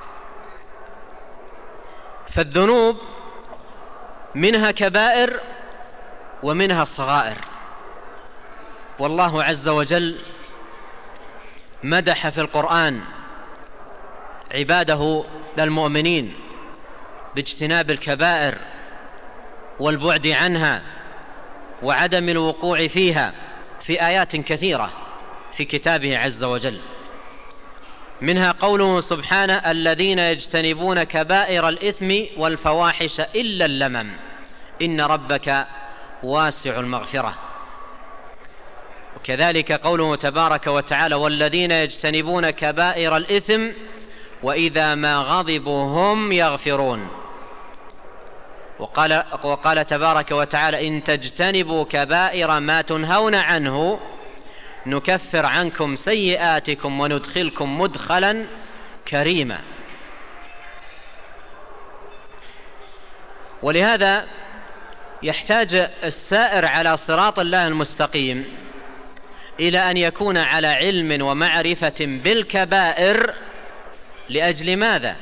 فالذنوب منها كبائر ومنها صغائر. والله عز وجل مدح في القرآن عباده المؤمنين باجتناب الكبائر والبعد عنها وعدم الوقوع فيها في آيات كثيرة في كتابه عز وجل. منها قوله سبحانه: الذين يجتنبون كبائر الإثم والفواحش إلا اللمم إن ربك واسع المغفرة. وكذلك قوله تبارك وتعالى: والذين يجتنبون كبائر الإثم وإذا ما غضبوا هم يغفرون. وقال, وقال تبارك وتعالى: إن تجتنبوا كبائر ما تنهون عنه نكفر عنكم سيئاتكم وندخلكم مدخلا كريما. ولهذا يحتاج السائر على صراط الله المستقيم إلى أن يكون على علم ومعرفة بالكبائر. لأجل ماذا؟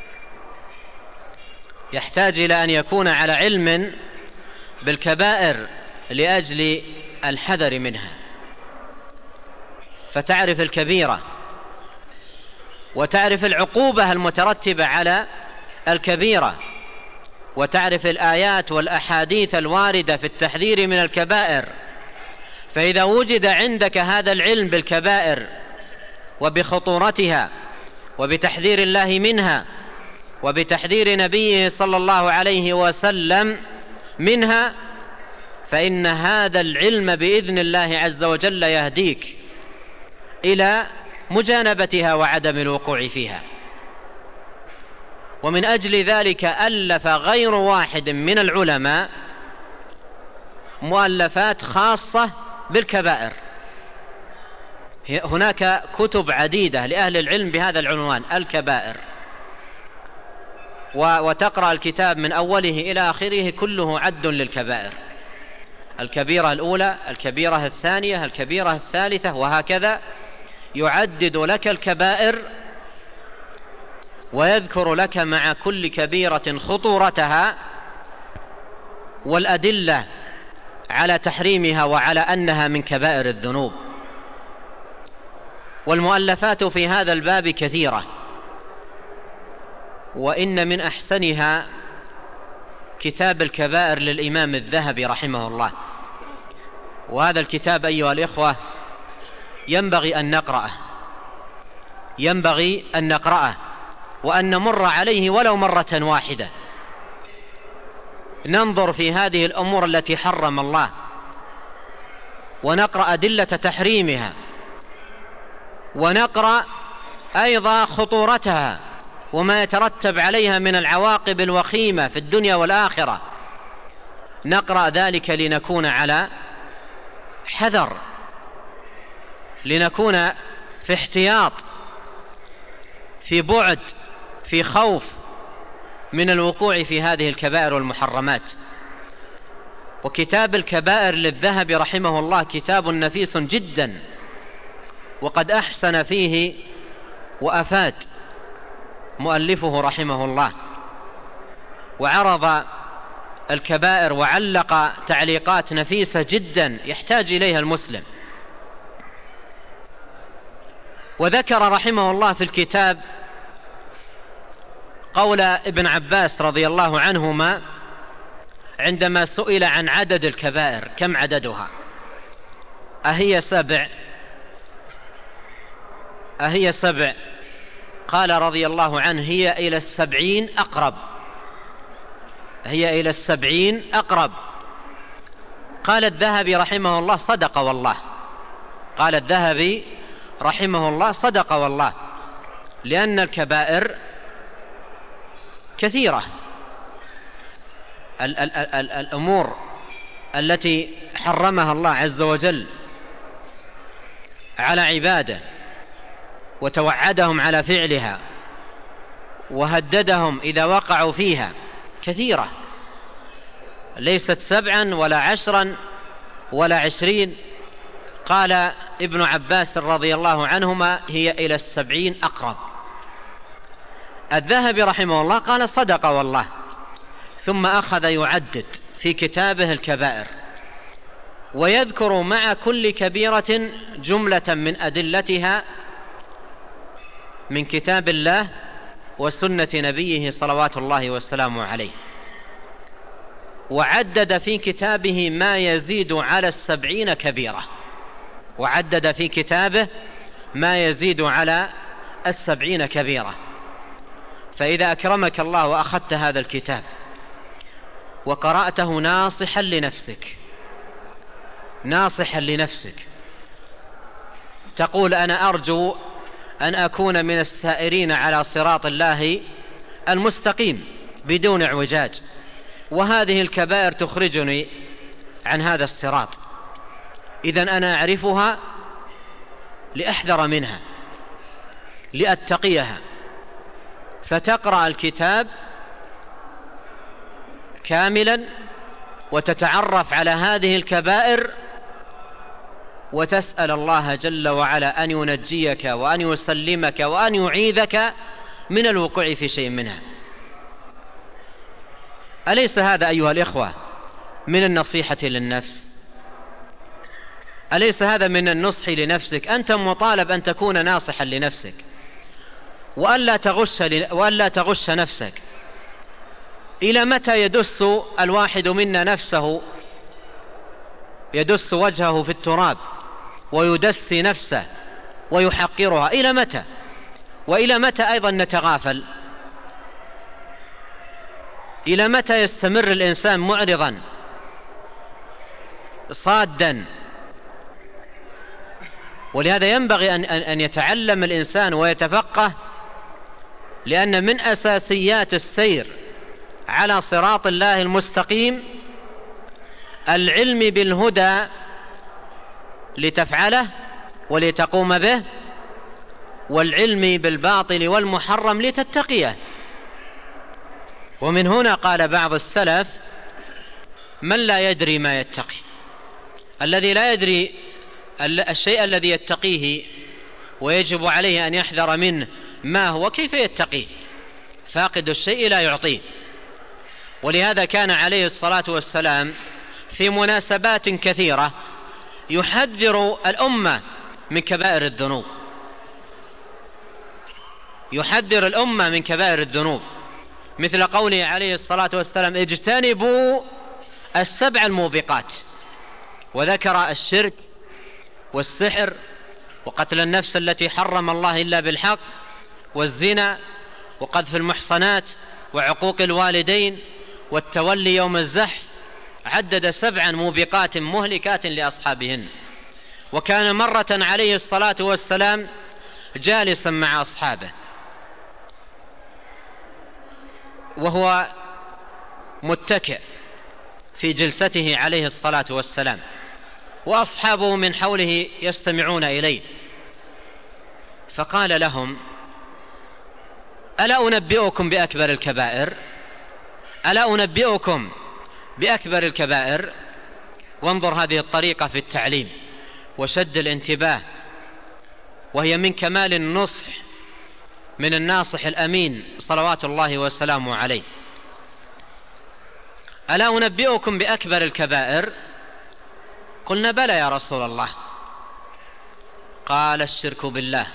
يحتاج إلى أن يكون على علم بالكبائر لأجل الحذر منها، فتعرف الكبيرة وتعرف العقوبة المترتبة على الكبيرة، وتعرف الآيات والأحاديث الواردة في التحذير من الكبائر. فإذا وجد عندك هذا العلم بالكبائر وبخطورتها وبتحذير الله منها وبتحذير نبيه صلى الله عليه وسلم منها، فإن هذا العلم بإذن الله عز وجل يهديك إلى مجانبتها وعدم الوقوع فيها. ومن أجل ذلك ألف غير واحد من العلماء مؤلفات خاصة بالكبائر. هناك كتب عديدة لأهل العلم بهذا العنوان الكبائر، وتقرأ الكتاب من أوله إلى آخره كله عد للكبائر: الكبيرة الأولى، الكبيرة الثانية، الكبيرة الثالثة، وهكذا يعدد لك الكبائر ويذكر لك مع كل كبيرة خطورتها والأدلة على تحريمها وعلى أنها من كبائر الذنوب. والمؤلفات في هذا الباب كثيرة، وإن من أحسنها كتاب الكبائر للإمام الذهبي رحمه الله. وهذا الكتاب أيها الإخوة ينبغي أن نقرأه، ينبغي أن نقرأه وأن نمر عليه ولو مرة واحدة، ننظر في هذه الأمور التي حرم الله ونقرأ أدلة تحريمها، ونقرأ أيضا خطورتها وما يترتب عليها من العواقب الوخيمة في الدنيا والآخرة. نقرأ ذلك لنكون على حذر، لنكون في احتياط، في بعد، في خوف من الوقوع في هذه الكبائر والمحرمات. وكتاب الكبائر للذهبي رحمه الله كتاب نفيس جدا، وقد أحسن فيه وأفاد مؤلفه رحمه الله، وعرض الكبائر وعلق تعليقات نفيسة جدا يحتاج إليها المسلم. وذكر رحمه الله في الكتاب قول ابن عباس رضي الله عنهما عندما سئل عن عدد الكبائر: كم عددها؟ أهي سبع؟ أهي سبع؟ قال رضي الله عنه: هي إلى السبعين أقرب، هي إلى السبعين أقرب. قال الذهبي رحمه الله: صدق والله. قال الذهبي رحمه الله: صدق والله، لأن الكبائر كثيرة. ال ال ال الأمور التي حرمها الله عز وجل على عباده وتوعدهم على فعلها وهددهم إذا وقعوا فيها كثيرة، ليست سبعا ولا عشرا ولا عشرين. قال ابن عباس رضي الله عنهما: هي إلى السبعين أقرب. الذهبي رحمه الله قال: صدق والله. ثم أخذ يعدد في كتابه الكبائر ويذكر مع كل كبيرة جملة من أدلتها من كتاب الله وسنة نبيه صلوات الله والسلام عليه. وعدد في كتابه ما يزيد على السبعين كبيرة، وعدد في كتابه ما يزيد على السبعين كبيرة. فإذا أكرمك الله وأخذت هذا الكتاب وقرأته ناصحا لنفسك، ناصحا لنفسك، تقول: أنا أرجو أن أكون من السائرين على صراط الله المستقيم بدون اعوجاج، وهذه الكبائر تخرجني عن هذا الصراط، إذن أنا أعرفها لأحذر منها، لأتقيها. فتقرأ الكتاب كاملا وتتعرف على هذه الكبائر وتسأل الله جل وعلا أن ينجيك وأن يسلمك وأن يعيذك من الوقوع في شيء منها. أليس هذا أيها الإخوة من النصيحة للنفس؟ أليس هذا من النصح لنفسك؟ أنت مطالب أن تكون ناصحا لنفسك وألا تغش, وألا تغش نفسك. إلى متى يدس الواحد منا نفسه، يدس وجهه في التراب ويدسي نفسه ويحقرها؟ إلى متى؟ وإلى متى أيضا نتغافل؟ إلى متى يستمر الإنسان معرضا صادا؟ ولهذا ينبغي أن, أن يتعلم الإنسان ويتفقه، لأن من أساسيات السير على صراط الله المستقيم العلم بالهدى لتفعله ولتقوم به، والعلم بالباطل والمحرم لتتقيه. ومن هنا قال بعض السلف: من لا يدري ما يتقي. الذي لا يدري الشيء الذي يتقيه ويجب عليه أن يحذر منه ما هو، كيف يتقيه؟ فاقد الشيء لا يعطيه. ولهذا كان عليه الصلاة والسلام في مناسبات كثيرة يحذر الأمة من كبائر الذنوب، يحذر الأمة من كبائر الذنوب، مثل قوله عليه الصلاة والسلام: اجتنبوا السبع الموبقات، وذكر الشرك والسحر وقتل النفس التي حرم الله إلا بالحق والزنا وقذف المحصنات وعقوق الوالدين والتولي يوم الزحف. عدد سبعا موبقات مهلكات لأصحابهن. وكان مرة عليه الصلاة والسلام جالسا مع أصحابه وهو متكئ في جلسته عليه الصلاة والسلام، وأصحابه من حوله يستمعون إليه، فقال لهم: ألا أنبئكم بأكبر الكبائر؟ ألا أنبئكم بأكبر الكبائر؟ وانظر هذه الطريقة في التعليم وشد الانتباه، وهي من كمال النصح من الناصح الأمين صلوات الله وسلامه عليه. ألا أنبئكم بأكبر الكبائر؟ قلنا: بلى يا رسول الله. قال: الشرك بالله،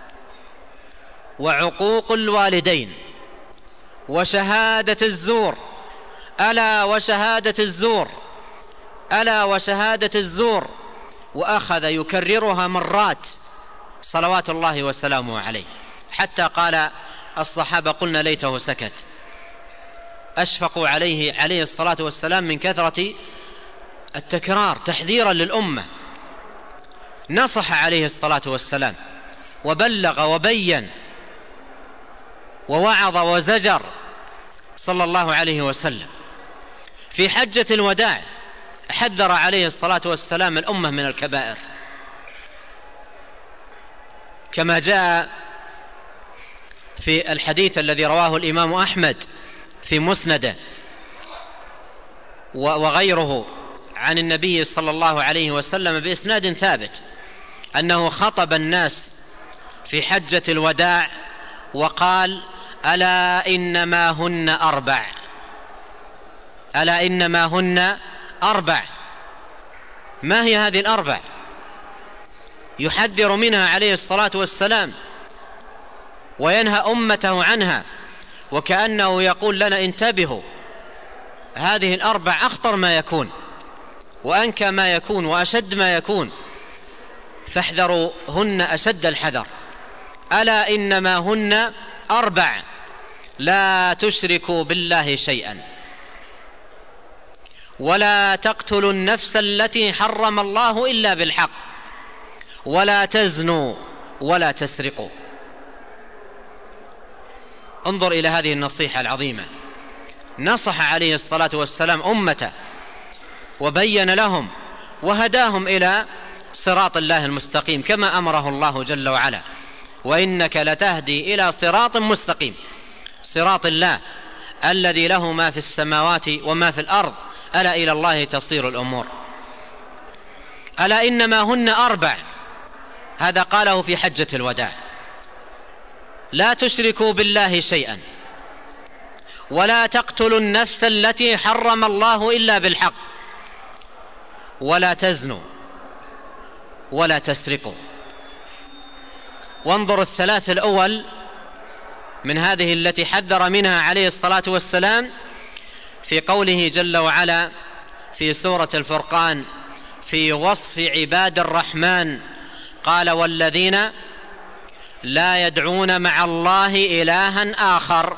وعقوق الوالدين، وشهادة الزور. ألا وشهادة الزور، ألا وشهادة الزور. وأخذ يكررها مرات صلوات الله وسلامه عليه، حتى قال الصحابة: قلنا ليته سكت. أشفقوا عليه عليه الصلاة والسلام من كثرة التكرار تحذيرا للأمة. نصح عليه الصلاة والسلام وبلغ وبين ووعظ وزجر صلى الله عليه وسلم. في حجة الوداع حذر عليه الصلاة والسلام الأمة من الكبائر، كما جاء في الحديث الذي رواه الإمام أحمد في مسنده وغيره عن النبي صلى الله عليه وسلم بإسناد ثابت أنه خطب الناس في حجة الوداع وقال: ألا إنما هن أربع، ألا إنما هن أربع. ما هي هذه الأربع؟ يحذر منها عليه الصلاة والسلام وينهى أمته عنها، وكأنه يقول لنا: انتبهوا، هذه الأربع أخطر ما يكون وأنكى ما يكون وأشد ما يكون، فاحذروا هن أشد الحذر. ألا إنما هن أربع: لا تشركوا بالله شيئا، ولا تقتلوا النفس التي حرم الله إلا بالحق، ولا تزنوا، ولا تسرقوا. انظر إلى هذه النصيحة العظيمة. نصح عليه الصلاة والسلام أمته وبين لهم وهداهم إلى صراط الله المستقيم كما أمره الله جل وعلا: وإنك لتهدي إلى صراط مستقيم. صراط الله الذي له ما في السماوات وما في الأرض، ألا إلى الله تصير الأمور. ألا إنما هن أربع، هذا قاله في حجة الوداع: لا تشركوا بالله شيئا، ولا تقتلوا النفس التي حرم الله إلا بالحق، ولا تزنوا، ولا تسرقوا. وانظر الثلاث الأول من هذه التي حذر منها عليه الصلاة والسلام في قوله جل وعلا في سورة الفرقان في وصف عباد الرحمن، قال: والذين لا يدعون مع الله إلها آخر،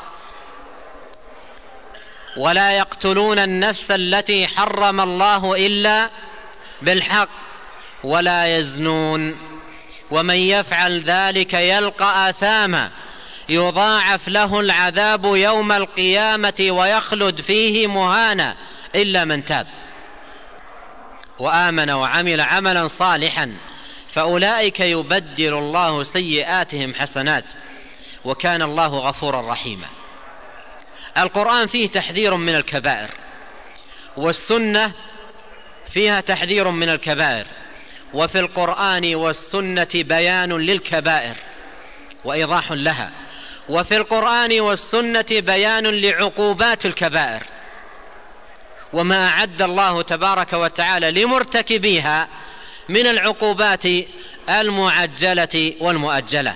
ولا يقتلون النفس التي حرم الله إلا بالحق، ولا يزنون، ومن يفعل ذلك يلقى آثاما يضاعف له العذاب يوم القيامة ويخلد فيه مهانا إلا من تاب وآمن وعمل عملا صالحا فأولئك يبدل الله سيئاتهم حسنات وكان الله غفورا رحيما. القرآن فيه تحذير من الكبائر، والسنة فيها تحذير من الكبائر، وفي القرآن والسنة بيان للكبائر وإيضاح لها، وفي القرآن والسنة بيان لعقوبات الكبائر وما أعد الله تبارك وتعالى لمرتكبيها من العقوبات المعجلة والمؤجلة.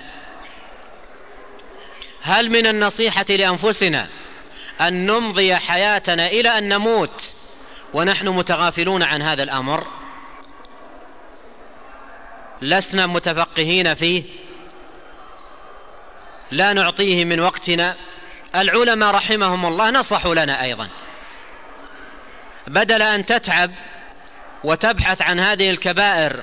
هل من النصيحة لأنفسنا أن نمضي حياتنا إلى أن نموت ونحن متغافلون عن هذا الأمر؟ لسنا متفقهين فيه، لا نعطيه من وقتنا. العلماء رحمهم الله نصحوا لنا أيضا، بدل أن تتعب وتبحث عن هذه الكبائر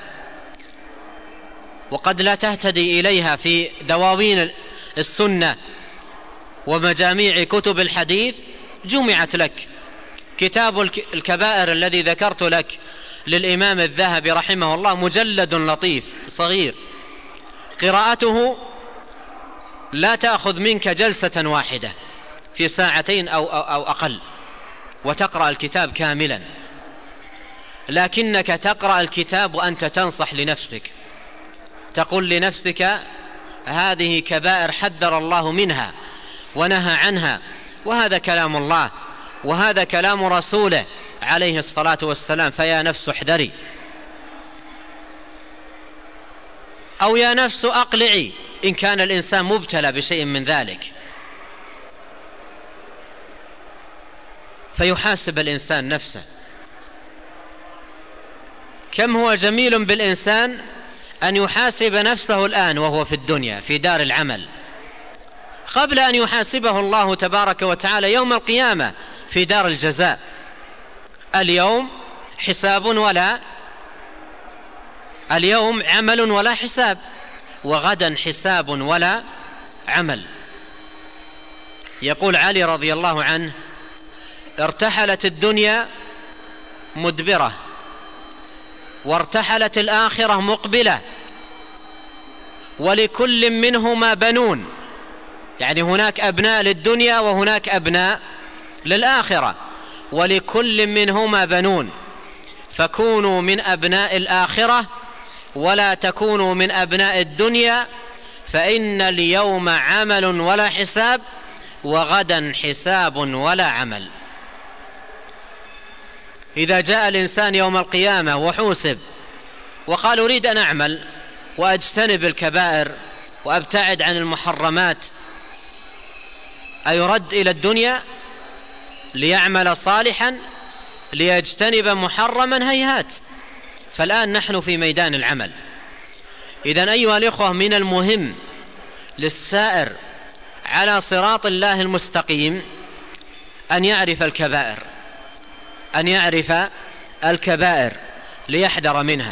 وقد لا تهتدي إليها في دواوين السنة ومجاميع كتب الحديث، جمعت لك كتاب الكبائر الذي ذكرت لك للإمام الذهبي رحمه الله، مجلد لطيف صغير، قراءته لا تأخذ منك جلسة واحدة في ساعتين أو, أو, أو أقل وتقرأ الكتاب كاملا، لكنك تقرأ الكتاب وأنت تنصح لنفسك، تقول لنفسك هذه كبائر حذر الله منها ونهى عنها، وهذا كلام الله وهذا كلام رسوله عليه الصلاة والسلام، فيا نفس احذري، أو يا نفس أقلعي إن كان الإنسان مبتلى بشيء من ذلك. فيحاسب الإنسان نفسه. كم هو جميل بالإنسان أن يحاسب نفسه الآن وهو في الدنيا في دار العمل، قبل أن يحاسبه الله تبارك وتعالى يوم القيامة في دار الجزاء. اليوم حساب ولا اليوم عمل ولا حساب، وغدا حساب ولا عمل. يقول علي رضي الله عنه: ارتحلت الدنيا مدبرة وارتحلت الآخرة مقبلة، ولكل منهما بنون، يعني هناك أبناء للدنيا وهناك أبناء للآخرة، ولكل منهما بنون، فكونوا من أبناء الآخرة ولا تكونوا من أبناء الدنيا، فإن اليوم عمل ولا حساب وغدا حساب ولا عمل. إذا جاء الإنسان يوم القيامة وحوسب وقال أريد أن أعمل وأجتنب الكبائر وأبتعد عن المحرمات، أيرد إلى الدنيا ليعمل صالحا ليجتنب محرما؟ هيهات. فالآن نحن في ميدان العمل. إذن أيها الإخوة، من المهم للسائر على صراط الله المستقيم أن يعرف الكبائر أن يعرف الكبائر ليحذر منها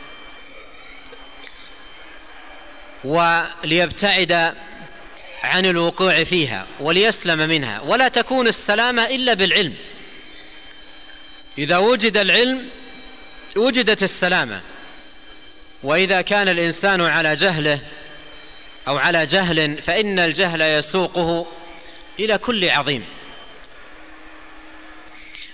وليبتعد عن الوقوع فيها وليسلم منها. ولا تكون السلامة إلا بالعلم. إذا وجد العلم وجدت السلامة، وإذا كان الإنسان على جهله أو على جهل فإن الجهل يسوقه إلى كل عظيم.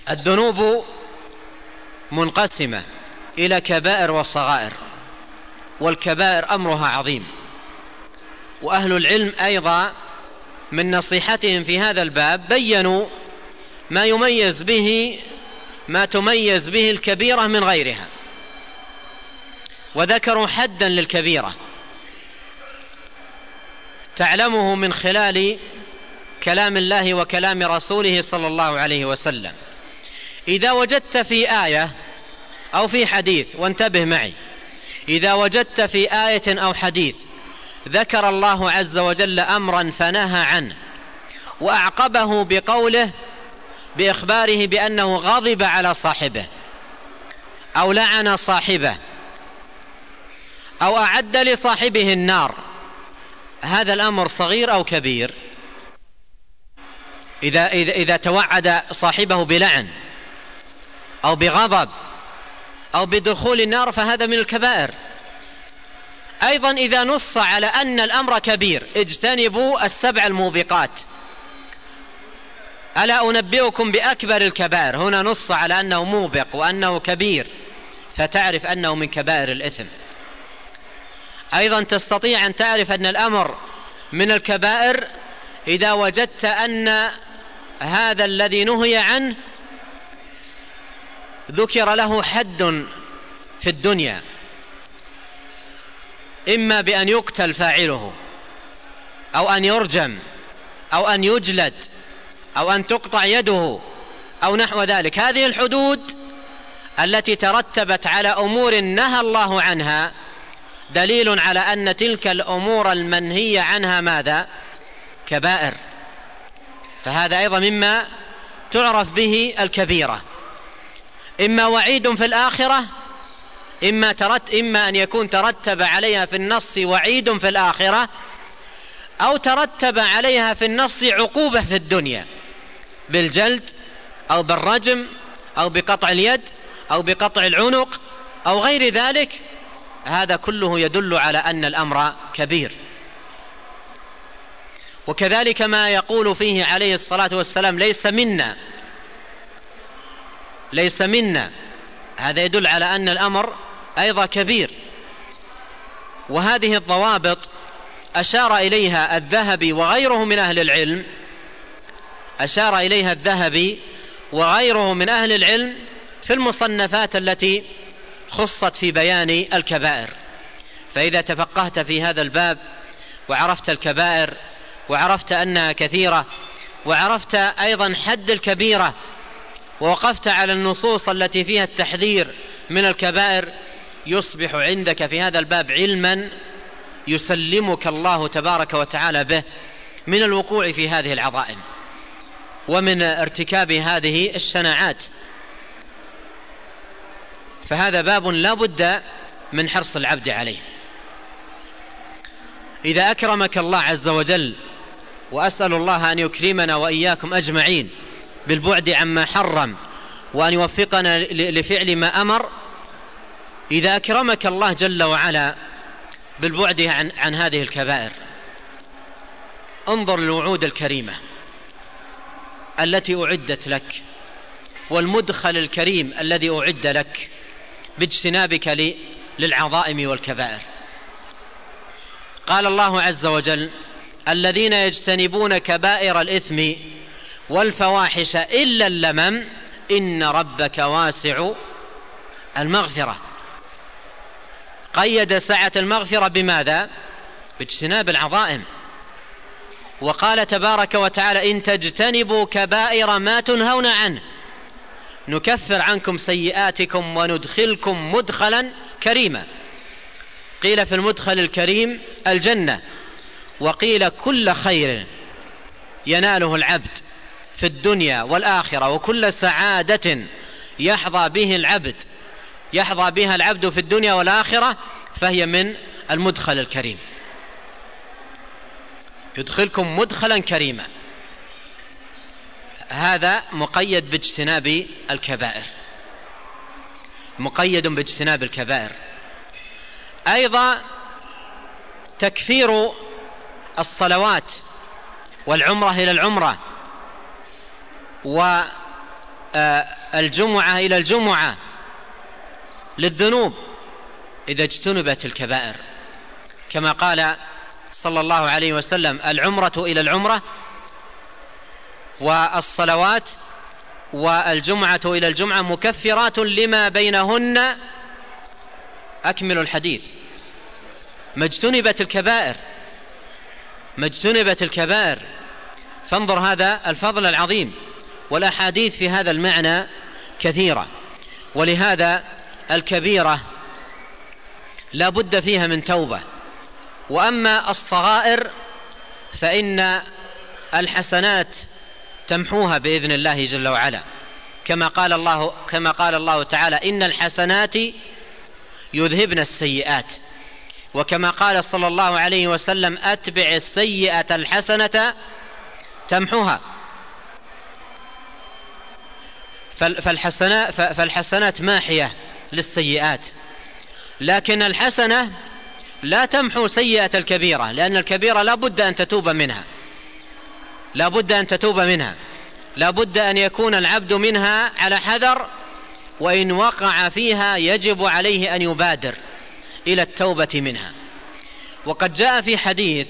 الذنوب منقسمة إلى كبائر وصغائر، والكبائر أمرها عظيم. وأهل العلم أيضا من نصيحتهم في هذا الباب بيّنوا ما يميز به ما تميز به الكبيرة من غيرها، وذكروا حدا للكبيرة تعلمه من خلال كلام الله وكلام رسوله صلى الله عليه وسلم. إذا وجدت في آية أو في حديث، وانتبه معي، إذا وجدت في آية أو حديث ذكر الله عز وجل أمرا فنهى عنه، وأعقبه بقوله بإخباره بأنه غضب على صاحبه أو لعن صاحبه أو أعد لصاحبه النار، هذا الأمر صغير أو كبير؟ إذا, إذا, إذا توعد صاحبه بلعن أو بغضب أو بدخول النار فهذا من الكبائر. أيضا إذا نص على أن الأمر كبير، اجتنبوا السبع الموبقات، ألا أنبئكم بأكبر الكبائر، هنا نص على أنه موبق وأنه كبير، فتعرف أنه من كبائر الإثم. أيضا تستطيع أن تعرف أن الأمر من الكبائر إذا وجدت أن هذا الذي نهي عنه ذكر له حد في الدنيا، إما بأن يقتل فاعله أو أن يرجم أو أن يجلد أو أن تقطع يده أو نحو ذلك. هذه الحدود التي ترتبت على أمور نهى الله عنها دليل على أن تلك الأمور المنهية عنها ماذا؟ كبائر. فهذا أيضا مما تعرف به الكبيرة، إما وعيد في الآخرة، إما, ترت إما أن يكون ترتب عليها في النص وعيد في الآخرة، أو ترتب عليها في النص عقوبة في الدنيا بالجلد أو بالرجم أو بقطع اليد أو بقطع العنق أو غير ذلك. هذا كله يدل على أن الأمر كبير. وكذلك ما يقول فيه عليه الصلاة والسلام ليس منا ليس منا هذا يدل على أن الأمر أيضا كبير. وهذه الضوابط أشار إليها الذهبي وغيره من أهل العلم أشار إليها الذهبي وغيره من أهل العلم في المصنفات التي خصت في بيان الكبائر. فإذا تفقهت في هذا الباب وعرفت الكبائر وعرفت أنها كثيرة وعرفت أيضا حد الكبيرة ووقفت على النصوص التي فيها التحذير من الكبائر، يصبح عندك في هذا الباب علما يسلمك الله تبارك وتعالى به من الوقوع في هذه العظائم ومن ارتكاب هذه الشناعات. فهذا باب لا بد من حرص العبد عليه. إذا أكرمك الله عز وجل، وأسأل الله أن يكرمنا وإياكم أجمعين بالبعد عما حرم وأن يوفقنا لفعل ما أمر، إذا أكرمك الله جل وعلا بالبعد عن, عن هذه الكبائر، انظر للوعود الكريمة التي أعدت لك والمدخل الكريم الذي أعد لك باجتنابك للعظائم والكبائر. قال الله عز وجل: الذين يجتنبون كبائر الإثم والفواحش إلا اللمم إن ربك واسع المغفرة. قيد سعة المغفرة بماذا؟ باجتناب العظائم. وقال تبارك وتعالى: إن تجتنبوا كبائر ما تنهون عنه نكفر عنكم سيئاتكم وندخلكم مدخلا كريما. قيل في المدخل الكريم الجنة، وقيل كل خير يناله العبد في الدنيا والآخرة، وكل سعادة يحظى به العبد يحظى بها العبد في الدنيا والآخرة، فهي من المدخل الكريم. يدخلكم مدخلا كريما، هذا مقيد باجتناب الكبائر، مقيد باجتناب الكبائر. أيضا تكفير الصلوات والعمرة إلى العمرة الجمعة إلى الجمعة للذنوب إذا اجتنبت الكبائر، كما قال صلى الله عليه وسلم: العمرة إلى العمرة والصلوات والجمعة إلى الجمعة مكفرات لما بينهن. أكمل الحديث. ما اجتنبت الكبائر، ما اجتنبت الكبائر. فانظر هذا الفضل العظيم، والأحاديث في هذا المعنى كثيرة. ولهذا الكبيرة لا بد فيها من توبة. وأما الصغائر فإن الحسنات تمحوها بإذن الله جل وعلا، كما قال الله كما قال الله تعالى: إن الحسنات يذهبن السيئات. وكما قال صلى الله عليه وسلم: أتبع السيئة الحسنة تمحوها. فالحسنات, فالحسنات ماحية للسيئات، لكن الحسنة لا تمحو سيئة الكبيرة، لأن الكبيرة لا بد أن تتوب منها، لا بد أن تتوب منها، لا بد أن يكون العبد منها على حذر، وإن وقع فيها يجب عليه أن يبادر إلى التوبة منها. وقد جاء في حديث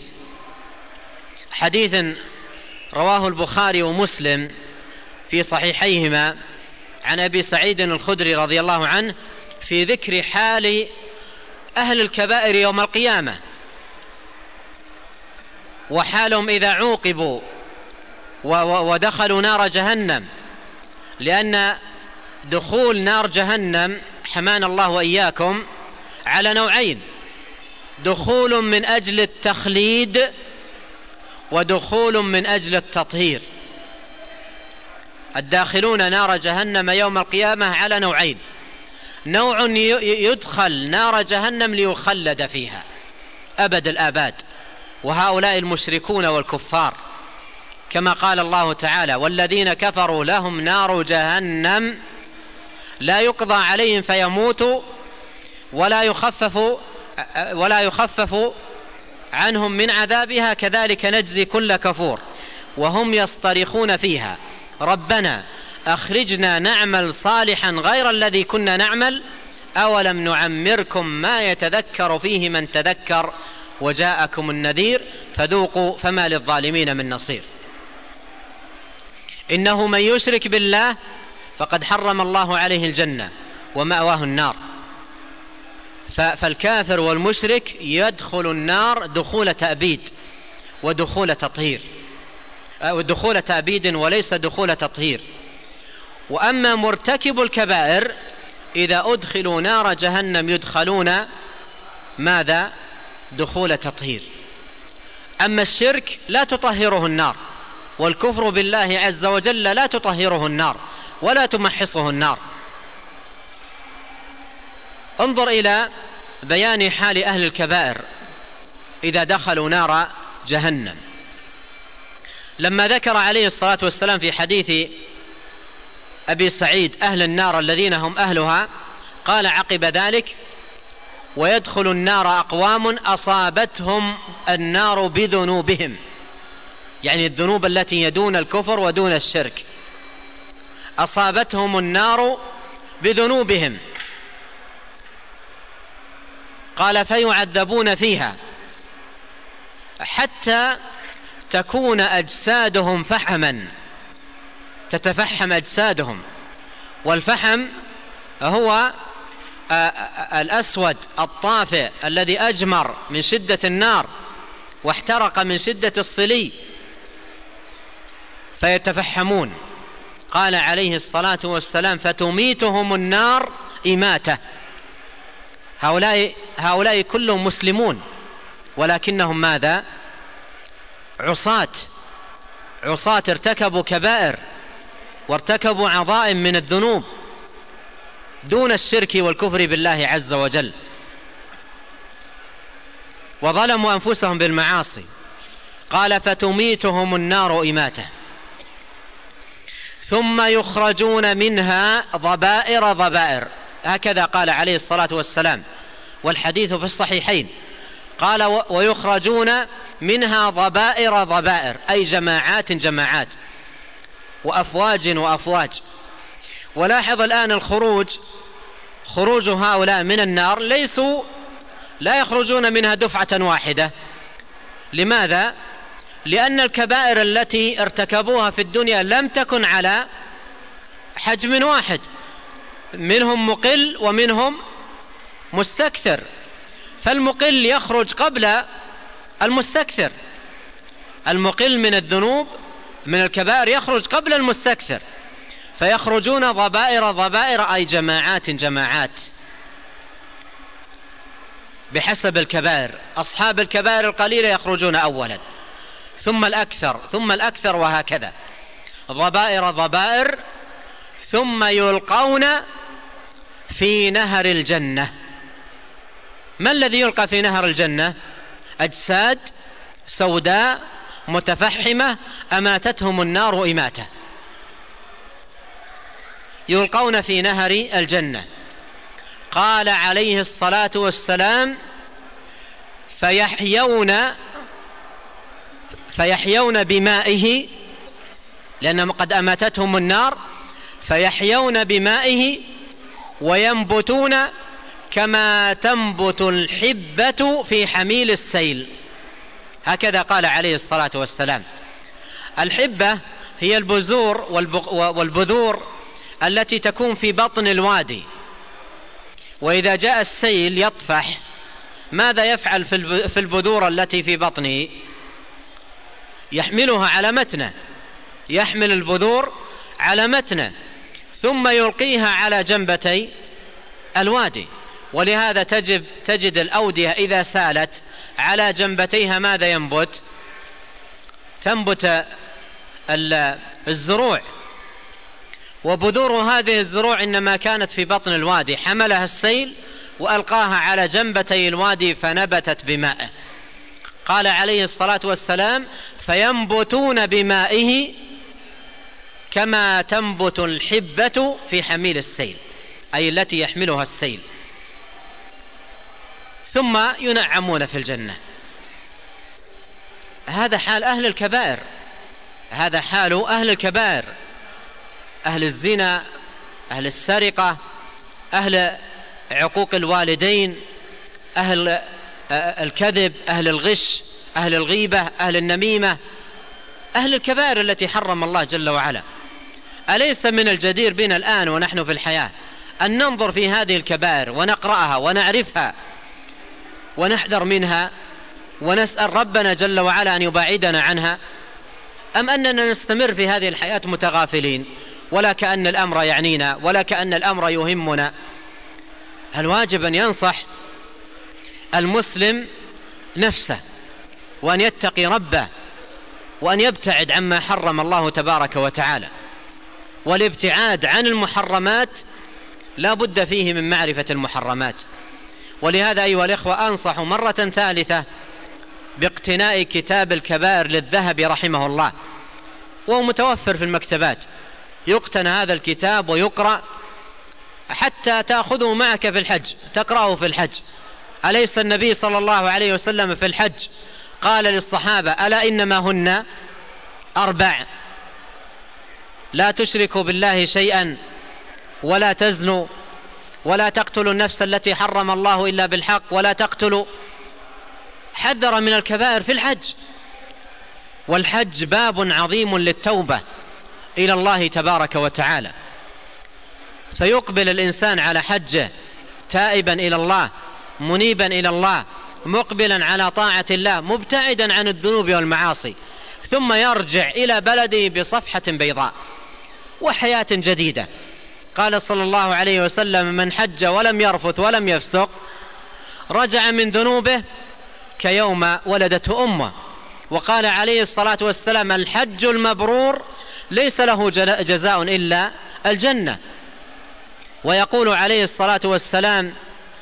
حديث رواه البخاري ومسلم في صحيحيهما عن أبي سعيد الخدري رضي الله عنه في ذكر حال أهل الكبائر يوم القيامة، وحالهم إذا عوقبوا ودخلوا نار جهنم. لأن دخول نار جهنم حمانا الله وإياكم على نوعين: دخول من أجل التخليد، ودخول من أجل التطهير. الداخلون نار جهنم يوم القيامة على نوعين: نوع يدخل نار جهنم ليخلد فيها أبد الآباد، وهؤلاء المشركون والكفار، كما قال الله تعالى: والذين كفروا لهم نار جهنم لا يقضى عليهم فيموتوا ولا يخفف ولا يخفف عنهم من عذابها كذلك نجزي كل كفور وهم يصطرخون فيها ربنا أخرجنا نعمل صالحا غير الذي كنا نعمل أولم نعمركم ما يتذكر فيه من تذكر وجاءكم النذير فذوقوا فما للظالمين من نصير. إنه من يشرك بالله فقد حرم الله عليه الجنة ومأواه النار. فالكافر والمشرك يدخل النار دخول تأبيد ودخول تطهير، ودخول تأبيد وليس دخول تطهير. وأما مرتكب الكبائر إذا أدخلوا نار جهنم يدخلون ماذا؟ دخول تطهير. أما الشرك لا تطهره النار، والكفر بالله عز وجل لا تطهره النار ولا تمحصه النار. انظر إلى بيان حال أهل الكبائر إذا دخلوا نار جهنم. لما ذكر عليه الصلاة والسلام في حديث أبي سعيد أهل النار الذين هم أهلها، قال عقب ذلك: ويدخل النار أقوام أصابتهم النار بذنوبهم، يعني الذنوب التي يدون الكفر ودون الشرك، أصابتهم النار بذنوبهم، قال فيعذبون فيها حتى تكون أجسادهم فحما، تتفحم أجسادهم. والفحم هو الأسود الطافئ الذي أجمر من شدة النار واحترق من شدة الصلي فيتفحمون. قال عليه الصلاة والسلام: فتميتهم النار إماتة. هؤلاء, هؤلاء كلهم مسلمون ولكنهم ماذا؟ عصاة، عصاة ارتكبوا كبائر وارتكبوا عظائم من الذنوب دون الشرك والكفر بالله عز وجل، وظلموا أنفسهم بالمعاصي. قال فتميتهم النار إماتة ثم يخرجون منها ضبائر ضبائر، هكذا قال عليه الصلاة والسلام، والحديث في الصحيحين. قال ويخرجون منها ضبائر ضبائر، أي جماعات جماعات وأفواج وأفواج. ولاحظ الآن الخروج، خروج هؤلاء من النار ليسوا لا يخرجون منها دفعة واحدة. لماذا؟ لأن الكبائر التي ارتكبوها في الدنيا لم تكن على حجم واحد، منهم مقل ومنهم مستكثر، فالمقل يخرج قبل المستكثر، المقل من الذنوب من الكبائر يخرج قبل المستكثر، فيخرجون ضبائر ضبائر أي جماعات جماعات بحسب الكبائر. أصحاب الكبائر القليلة يخرجون أولا، ثم الأكثر، ثم الأكثر، وهكذا ضبائر ضبائر، ثم يلقون في نهر الجنة. ما الذي يلقى في نهر الجنة؟ أجساد سوداء متفحمة أماتتهم النار إماتة، يلقون في نهر الجنة. قال عليه الصلاة والسلام: فيحيون فيحيون بمائه، لأنهم قد أماتتهم النار، فيحيون بمائه وينبتون كما تنبت الحبة في حميل السيل. هكذا قال عليه الصلاة والسلام. الحبة هي البذور والبذور التي تكون في بطن الوادي، وإذا جاء السيل يطفح، ماذا يفعل في البذور التي في بطنه؟ يحملها على متنه، يحمل البذور على متنه ثم يلقيها على جنبتي الوادي. ولهذا تجب تجد الأودية إذا سالت على جنبتيها ماذا ينبت؟ تنبت الزروع، وبذور هذه الزروع إنما كانت في بطن الوادي، حملها السيل وألقاها على جنبتي الوادي فنبتت بمائه. قال عليه الصلاة والسلام: فينبتون بمائه كما تنبت الحبة في حميل السيل، أي التي يحملها السيل، ثم ينعمون في الجنة. هذا حال أهل الكبائر، هذا حال أهل الكبائر، أهل الزنا، أهل السرقة، أهل عقوق الوالدين، أهل الكذب، أهل الغش، أهل الغيبة، أهل النميمة، أهل الكبائر التي حرم الله جل وعلا. أليس من الجدير بنا الآن ونحن في الحياة أن ننظر في هذه الكبائر ونقرأها ونعرفها ونحذر منها ونسأل ربنا جل وعلا أن يبعدنا عنها، أم أننا نستمر في هذه الحياة متغافلين ولا كأن الأمر يعنينا ولا كأن الأمر يهمنا؟ الواجب أن ينصح المسلم نفسه وأن يتقي ربه وأن يبتعد عما حرم الله تبارك وتعالى. والابتعاد عن المحرمات لا بد فيه من معرفة المحرمات. ولهذا أيها الإخوة أنصح مرة ثالثة باقتناء كتاب الكبائر للذهبي رحمه الله، وهو متوفر في المكتبات، يقتنى هذا الكتاب ويقرأ حتى تأخذه معك في الحج، تقرأه في الحج. أليس النبي صلى الله عليه وسلم في الحج قال للصحابة: ألا إنما هن أربع: لا تشركوا بالله شيئا، ولا تزنوا، ولا تقتلوا النفس التي حرم الله إلا بالحق، ولا تقتلوا. حذر من الكبائر في الحج. والحج باب عظيم للتوبة إلى الله تبارك وتعالى، فيقبل الإنسان على حجه تائبا إلى الله، منيبا إلى الله، مقبلا على طاعة الله، مبتعدا عن الذنوب والمعاصي، ثم يرجع إلى بلده بصفحة بيضاء وحياة جديدة. قال صلى الله عليه وسلم: من حج ولم يرفث ولم يفسق رجع من ذنوبه كيوم ولدته أمه. وقال عليه الصلاة والسلام: الحج المبرور ليس له جزاء إلا الجنة. ويقول عليه الصلاة والسلام: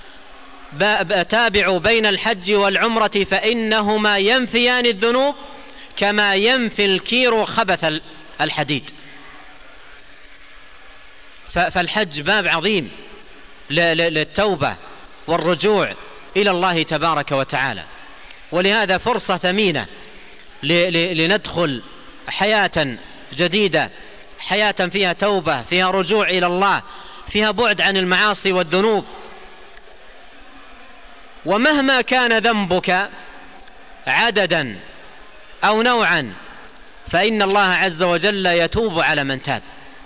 تابعوا بين الحج والعمرة فإنهما ينفيان الذنوب كما ينفي الكير خبث الحديد. فالحج باب عظيم للتوبة والرجوع إلى الله تبارك وتعالى، ولهذا فرصة ثمينة لندخل حياة جديدة حياة فيها توبة، فيها رجوع إلى الله، فيها بعد عن المعاصي والذنوب. ومهما كان ذنبك عددا أو نوعا فإن الله عز وجل يتوب على من تاب.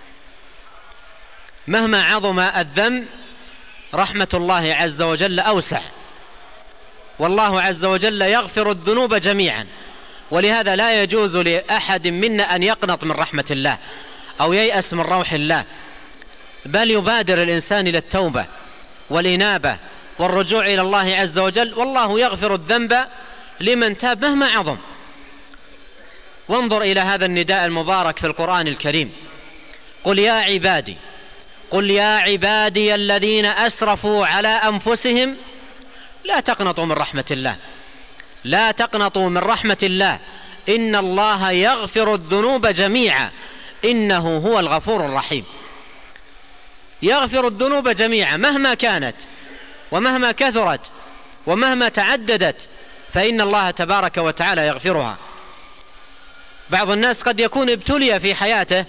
مهما عظم الذنب رحمة الله عز وجل أوسع، والله عز وجل يغفر الذنوب جميعا. ولهذا لا يجوز لأحد منا أن يقنط من رحمة الله أو ييأس من روح الله، بل يبادر الإنسان إلى التوبة والإنابة والرجوع إلى الله عز وجل، والله يغفر الذنب لمن تاب مهما عظم. وانظر إلى هذا النداء المبارك في القرآن الكريم: قل يا عبادي قل يا عبادي الذين أسرفوا على أنفسهم لا تقنطوا من رحمة الله، لا تقنطوا من رحمة الله، إن الله يغفر الذنوب جميعا إنه هو الغفور الرحيم. يغفر الذنوب جميعا مهما كانت ومهما كثرت ومهما تعددت، فإن الله تبارك وتعالى يغفرها. بعض الناس قد يكون ابتلي في حياته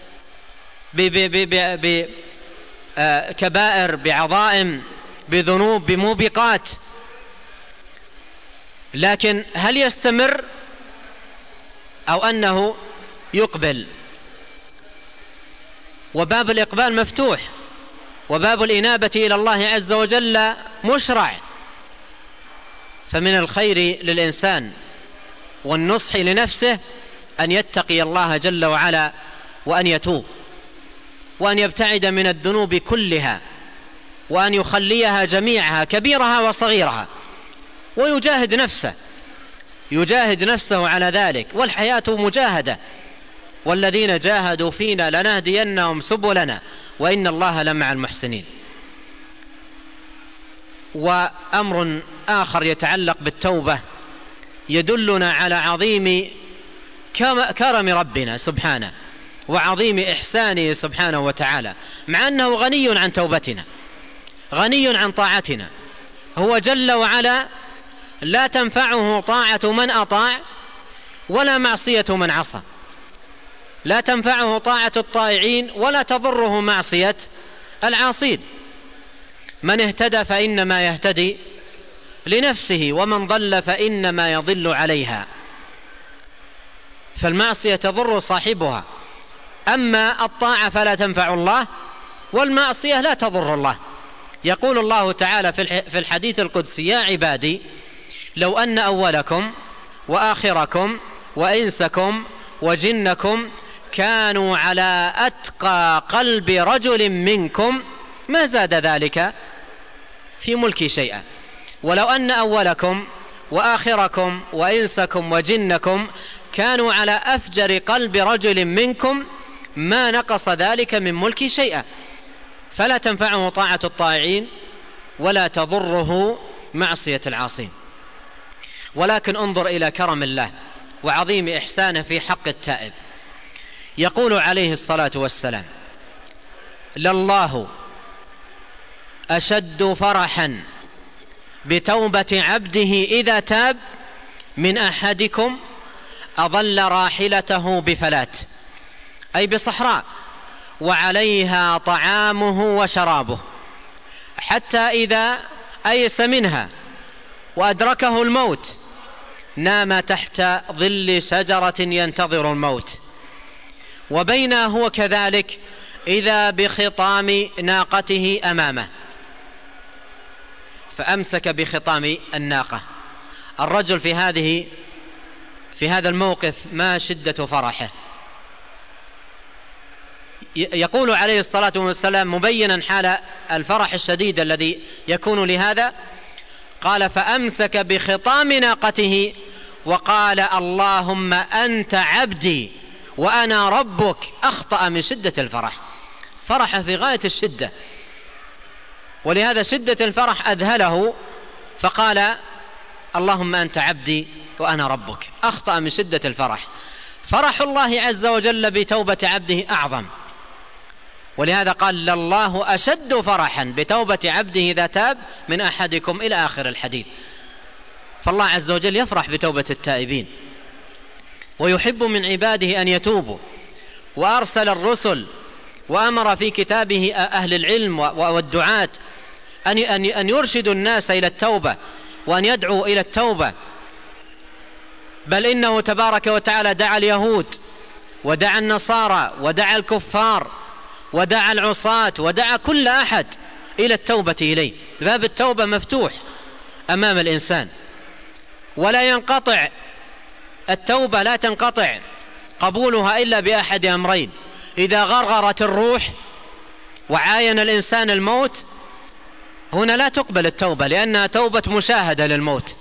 بكبائر، بعظائم، بذنوب، بموبقات، لكن هل يستمر أو أنه يقبل؟ وباب الإقبال مفتوح، وباب الإنابة إلى الله عز وجل مشرع. فمن الخير للإنسان والنصح لنفسه أن يتقي الله جل وعلا، وأن يتوب، وأن يبتعد من الذنوب كلها، وأن يخليها جميعها كبيرها وصغيرها، ويجاهد نفسه يجاهد نفسه على ذلك. والحياة مجاهدة، والذين جاهدوا فينا لنهدينهم سبلنا وإن الله لمع المحسنين. وأمر آخر يتعلق بالتوبة يدلنا على عظيم كرم ربنا سبحانه وعظيم إحسانه سبحانه وتعالى، مع أنه غني عن توبتنا، غني عن طاعتنا. هو جل وعلا لا تنفعه طاعة من أطاع ولا معصية من عصى، لا تنفعه طاعة الطائعين ولا تضره معصية العاصين. من اهتدى فإنما يهتدي لنفسه، ومن ضل فإنما يضل عليها. فالمعصية تضر صاحبها، أما الطاعة فلا تنفع الله، والمعصية لا تضر الله. يقول الله تعالى في الحديث القدسي: يا عبادي لو أن أولكم وآخركم وإنسكم وجنكم كانوا على أتقى قلب رجل منكم ما زاد ذلك في ملكي شيئا، ولو أن أولكم وآخركم وإنسكم وجنكم كانوا على أفجر قلب رجل منكم ما نقص ذلك من ملكي شيئا. فلا تنفعه طاعة الطائعين ولا تضره معصية العاصين. ولكن انظر إلى كرم الله وعظيم إحسانه في حق التائب. يقول عليه الصلاة والسلام: لله أشد فرحا بتوبة عبده إذا تاب من أحدكم أضل راحلته بفلات، أي بصحراء، وعليها طعامه وشرابه، حتى إذا أيس منها وأدركه الموت نام تحت ظل شجرة ينتظر الموت، وبينا هو كذلك إذا بخطام ناقته أمامه فأمسك بخطام الناقة. الرجل في هذه في هذا الموقف ما شدة فرحه. يقول عليه الصلاة والسلام مبينا حال الفرح الشديد الذي يكون لهذا، قال: فأمسك بخطام ناقته وقال: اللهم أنت عبدي وأنا ربك. أخطأ من شدة الفرح، فرح في غاية الشدة، ولهذا شدة الفرح أذهله فقال: اللهم أنت عبدي وأنا ربك. أخطأ من شدة الفرح. فرح الله عز وجل بتوبة عبده أعظم، ولهذا قال: لله أشد فرحا بتوبة عبده إذا تاب من أحدكم إلى آخر الحديث. فالله عز وجل يفرح بتوبة التائبين ويحب من عباده أن يتوبوا، وأرسل الرسل وأمر في كتابه أهل العلم والدعاة أن يرشدوا الناس إلى التوبة وأن يدعوا إلى التوبة. بل إنه تبارك وتعالى دعا اليهود ودعا النصارى ودعا الكفار ودعا العصاة ودعا كل أحد إلى التوبة إليه. باب التوبة مفتوح أمام الإنسان، ولا ينقطع التوبة، لا تنقطع قبولها إلا بأحد أمرين: إذا غرغرت الروح وعاين الإنسان الموت، هنا لا تقبل التوبة لأنها توبة مشاهدة للموت،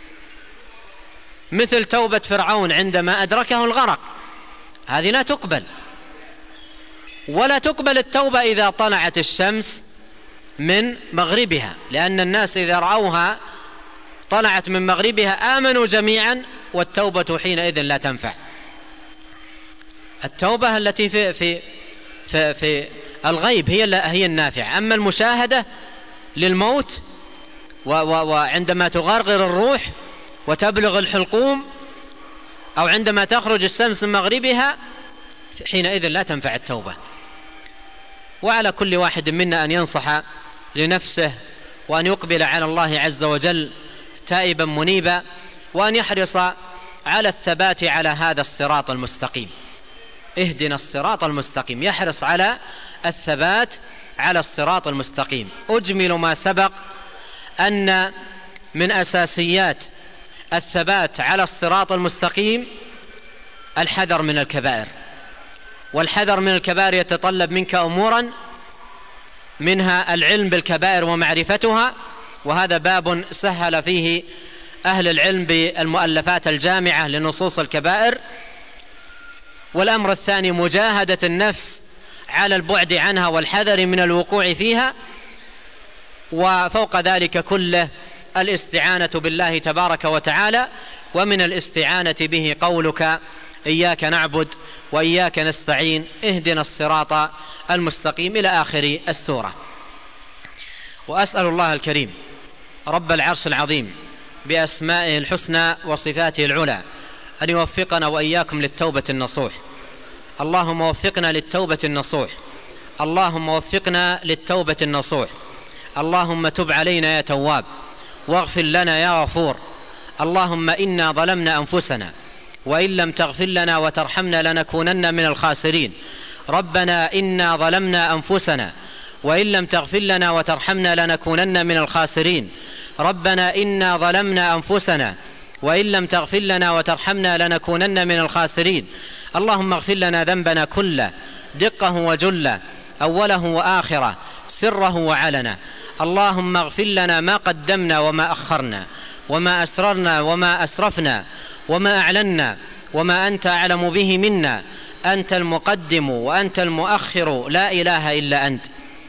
مثل توبة فرعون عندما أدركه الغرق، هذه لا تقبل. ولا تقبل التوبة إذا طلعت الشمس من مغربها، لأن الناس إذا رأوها طلعت من مغربها آمنوا جميعا، والتوبة حينئذ لا تنفع. التوبة التي في في في, في الغيب هي هي النافعة. أما المشاهدة للموت وعندما تغرغر الروح وتبلغ الحلقوم، أو عندما تخرج الشمس من مغربها، حينئذ لا تنفع التوبة. وعلى كل واحد منا أن ينصح لنفسه وأن يقبل على الله عز وجل تائبا منيبا، وأن يحرص على الثبات على هذا الصراط المستقيم. اهدنا الصراط المستقيم، يحرص على الثبات على الصراط المستقيم. أجمل ما سبق أن من أساسيات الثبات على الصراط المستقيم الحذر من الكبائر، والحذر من الكبائر يتطلب منك أمورا، منها العلم بالكبائر ومعرفتها، وهذا باب سهل فيه أهل العلم بالمؤلفات الجامعة لنصوص الكبائر. والأمر الثاني مجاهدة النفس على البعد عنها والحذر من الوقوع فيها، وفوق ذلك كله الاستعانة بالله تبارك وتعالى. ومن الاستعانة به قولك: إياك نعبد وإياك نستعين اهدنا الصراط المستقيم، إلى آخر السورة. وأسأل الله الكريم رب العرش العظيم بأسمائه الحسنى وصفاته العلى أن يوفقنا وإياكم للتوبة النصوح. اللهم وفقنا للتوبة النصوح، اللهم وفقنا للتوبة النصوح. اللهم تب علينا يا تواب، واغفر لنا يا غفور. اللهم إنا ظلمنا أنفسنا، وإن لم تغفر لنا وترحمنا لنكونن من الخاسرين. ربنا إنا ظلمنا أنفسنا، وإن لم تغفر لنا وترحمنا لنكونن من الخاسرين. ربنا إنا ظلمنا أنفسنا، وإن لم تغفر لنا وترحمنا لنكونن من الخاسرين. اللهم اغفر لنا ذنبنا كله، دقه وجله، أوله وآخره، سره وعلنه. اللهم اغفر لنا ما قدمنا وما أخرنا، وما أسررنا وما أسرفنا، وما أعلنا، وما أنت أعلم به منا. أنت المقدم وأنت المؤخر، لا إله إلا أنت.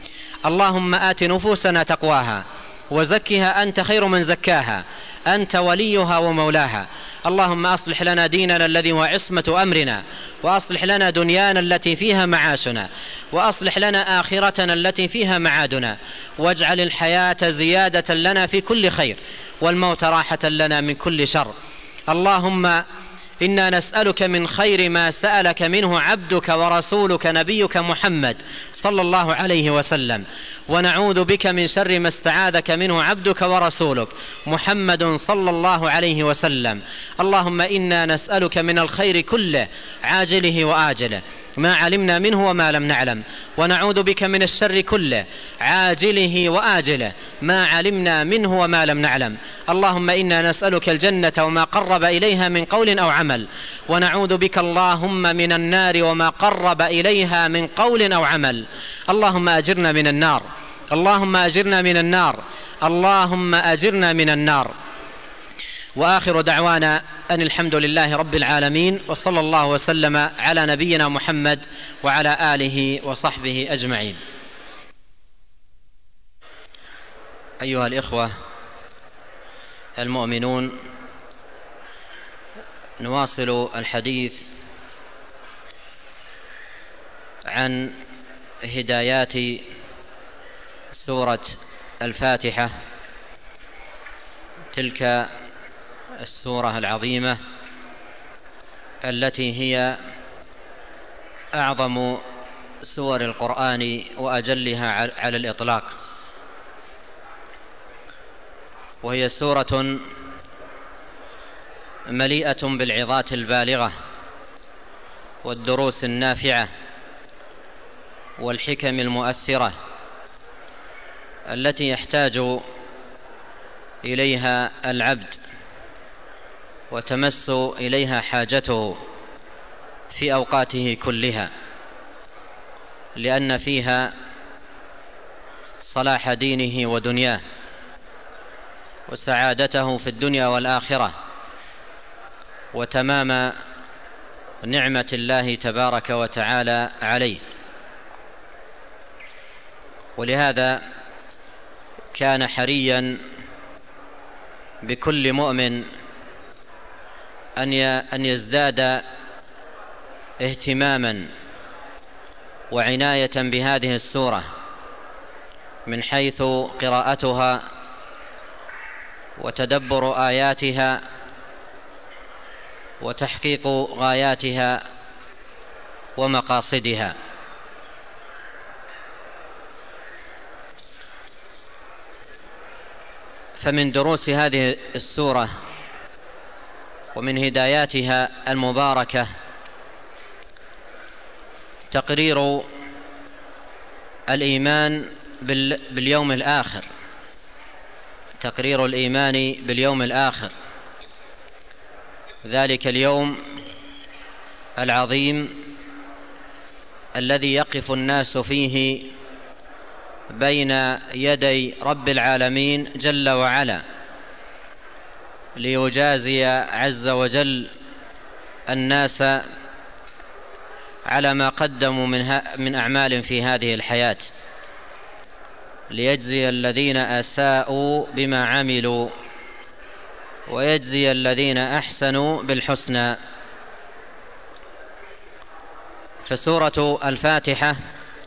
اللهم آت نفوسنا تقواها وزكها، أنت خير من زكاها، أنت وليها ومولاها. اللهم أصلح لنا ديننا الذي هو عصمة أمرنا، وأصلح لنا دنيانا التي فيها معاشنا، وأصلح لنا آخرتنا التي فيها معادنا، واجعل الحياة زيادة لنا في كل خير، والموت راحة لنا من كل شر. اللهم إنا نسألك من خير ما سألك منه عبدك ورسولك نبيك محمد صلى الله عليه وسلم، ونعوذ بك من شر ما استعاذك منه عبدك ورسولك محمد صلى الله عليه وسلم. اللهم إنا نسألك من الخير كله عاجله وآجله، ما علمنا منه وما لم نعلم، ونعوذ بك من الشر كله عاجله وآجله، ما علمنا منه وما لم نعلم. اللهم إنا نسألك الجنة وما قرب إليها من قول أو عمل، ونعوذ بك اللهم من النار وما قرب إليها من قول أو عمل. اللهم أجرنا من النار، اللهم أجرنا من النار، اللهم أجرنا من النار. وآخر دعوانا أن الحمد لله رب العالمين، وصلى الله وسلم على نبينا محمد وعلى آله وصحبه أجمعين. أيها الإخوة المؤمنون، نواصل الحديث عن هدايات سورة الفاتحة، تلك السورة العظيمة التي هي أعظم سور القرآن وأجلها على الإطلاق، وهي سورة مليئة بالعظات البالغة والدروس النافعة والحكم المؤثرة التي يحتاج إليها العبد وتمس إليها حاجته في أوقاته كلها، لأن فيها صلاح دينه ودنياه وسعادته في الدنيا والآخرة وتمام نعمة الله تبارك وتعالى عليه. ولهذا كان حريا بكل مؤمن أن يزداد اهتماما وعناية بهذه السورة من حيث قراءتها وتدبر آياتها وتحقيق غاياتها ومقاصدها. فمن دروس هذه السورة ومن هداياتها المباركة تقرير الإيمان باليوم الآخر، تقرير الإيمان باليوم الآخر، ذلك اليوم العظيم الذي يقف الناس فيه بين يدي رب العالمين جل وعلا ليجازي عز وجل الناس على ما قدموا من أعمال في هذه الحياة، ليجزي الذين أساءوا بما عملوا ويجزي الذين أحسنوا بالحسنى. فسورة الفاتحة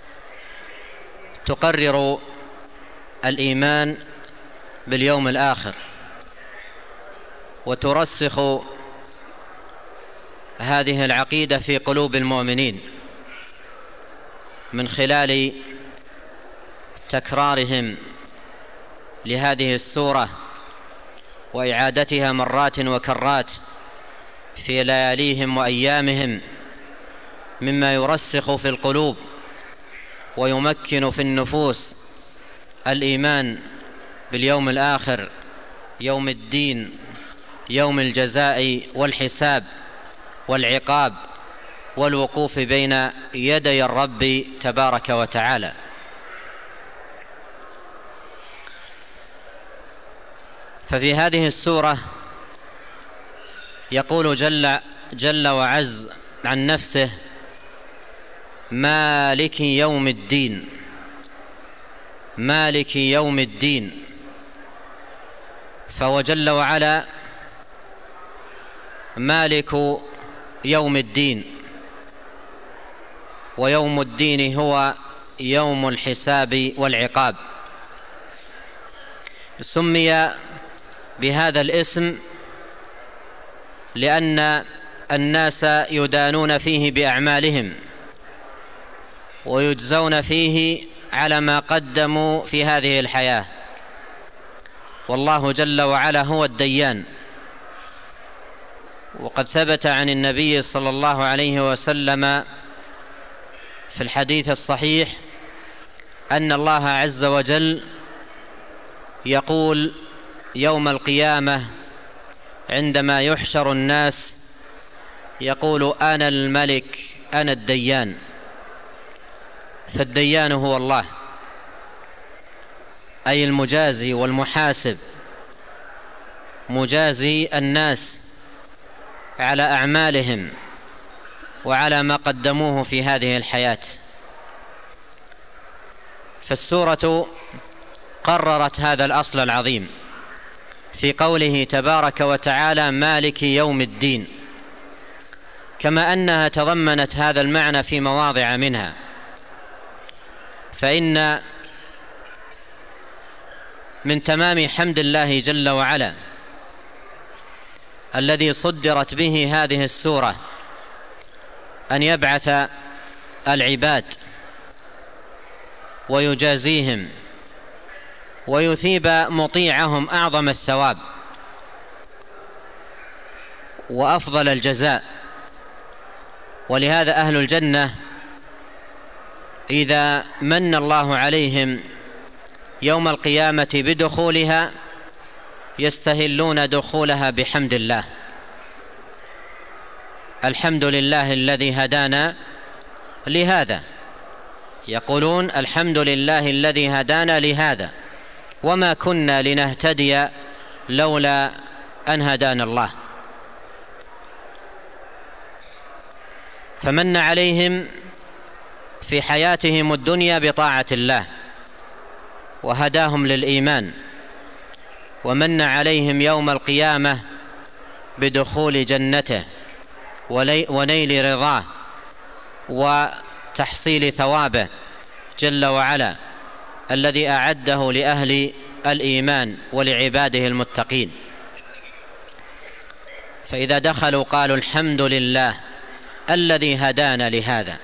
تقرر الإيمان باليوم الآخر وترسخ هذه العقيدة في قلوب المؤمنين من خلال تكرارهم لهذه السورة وإعادتها مرات وكرات في لياليهم وأيامهم، مما يرسخ في القلوب ويمكن في النفوس الإيمان باليوم الآخر، يوم الدين، يوم الجزاء والحساب والعقاب والوقوف بين يدي الرب تبارك وتعالى. ففي هذه السورة يقول جل, جل وعز عن نفسه: مالك يوم الدين، مالك يوم الدين. فهو جل وعلا مالك يوم الدين، ويوم الدين هو يوم الحساب والعقاب. سمي بهذا الاسم لأن الناس يدانون فيه بأعمالهم ويجزون فيه على ما قدموا في هذه الحياة، والله جل وعلا هو الديان. وقد ثبت عن النبي صلى الله عليه وسلم في الحديث الصحيح أن الله عز وجل يقول يوم القيامة عندما يحشر الناس، يقول: أنا الملك أنا الديان. فالديان هو الله، أي المجازي والمحاسب، مجازي الناس على أعمالهم وعلى ما قدموه في هذه الحياة. فالسورة قررت هذا الأصل العظيم في قوله تبارك وتعالى: مالك يوم الدين، كما أنها تضمنت هذا المعنى في مواضع منها. فإن من تمام حمد الله جل وعلا الذي صدرت به هذه السورة أن يبعث العباد ويجازيهم ويثيب مطيعهم أعظم الثواب وأفضل الجزاء. ولهذا أهل الجنة إذا من الله عليهم يوم القيامة بدخولها يستهلون دخولها بحمد الله. الحمد لله الذي هدانا لهذا، يقولون الحمد لله الذي هدانا لهذا وما كنا لنهتدي لولا أن هدانا الله. فمن عليهم في حياتهم الدنيا بطاعة الله وهداهم للإيمان، ومن عليهم يوم القيامة بدخول جنته ونيل رضاه وتحصيل ثوابه جل وعلا الذي أعده لأهل الإيمان ولعباده المتقين. فإذا دخلوا قالوا الحمد لله الذي هدانا لهذا،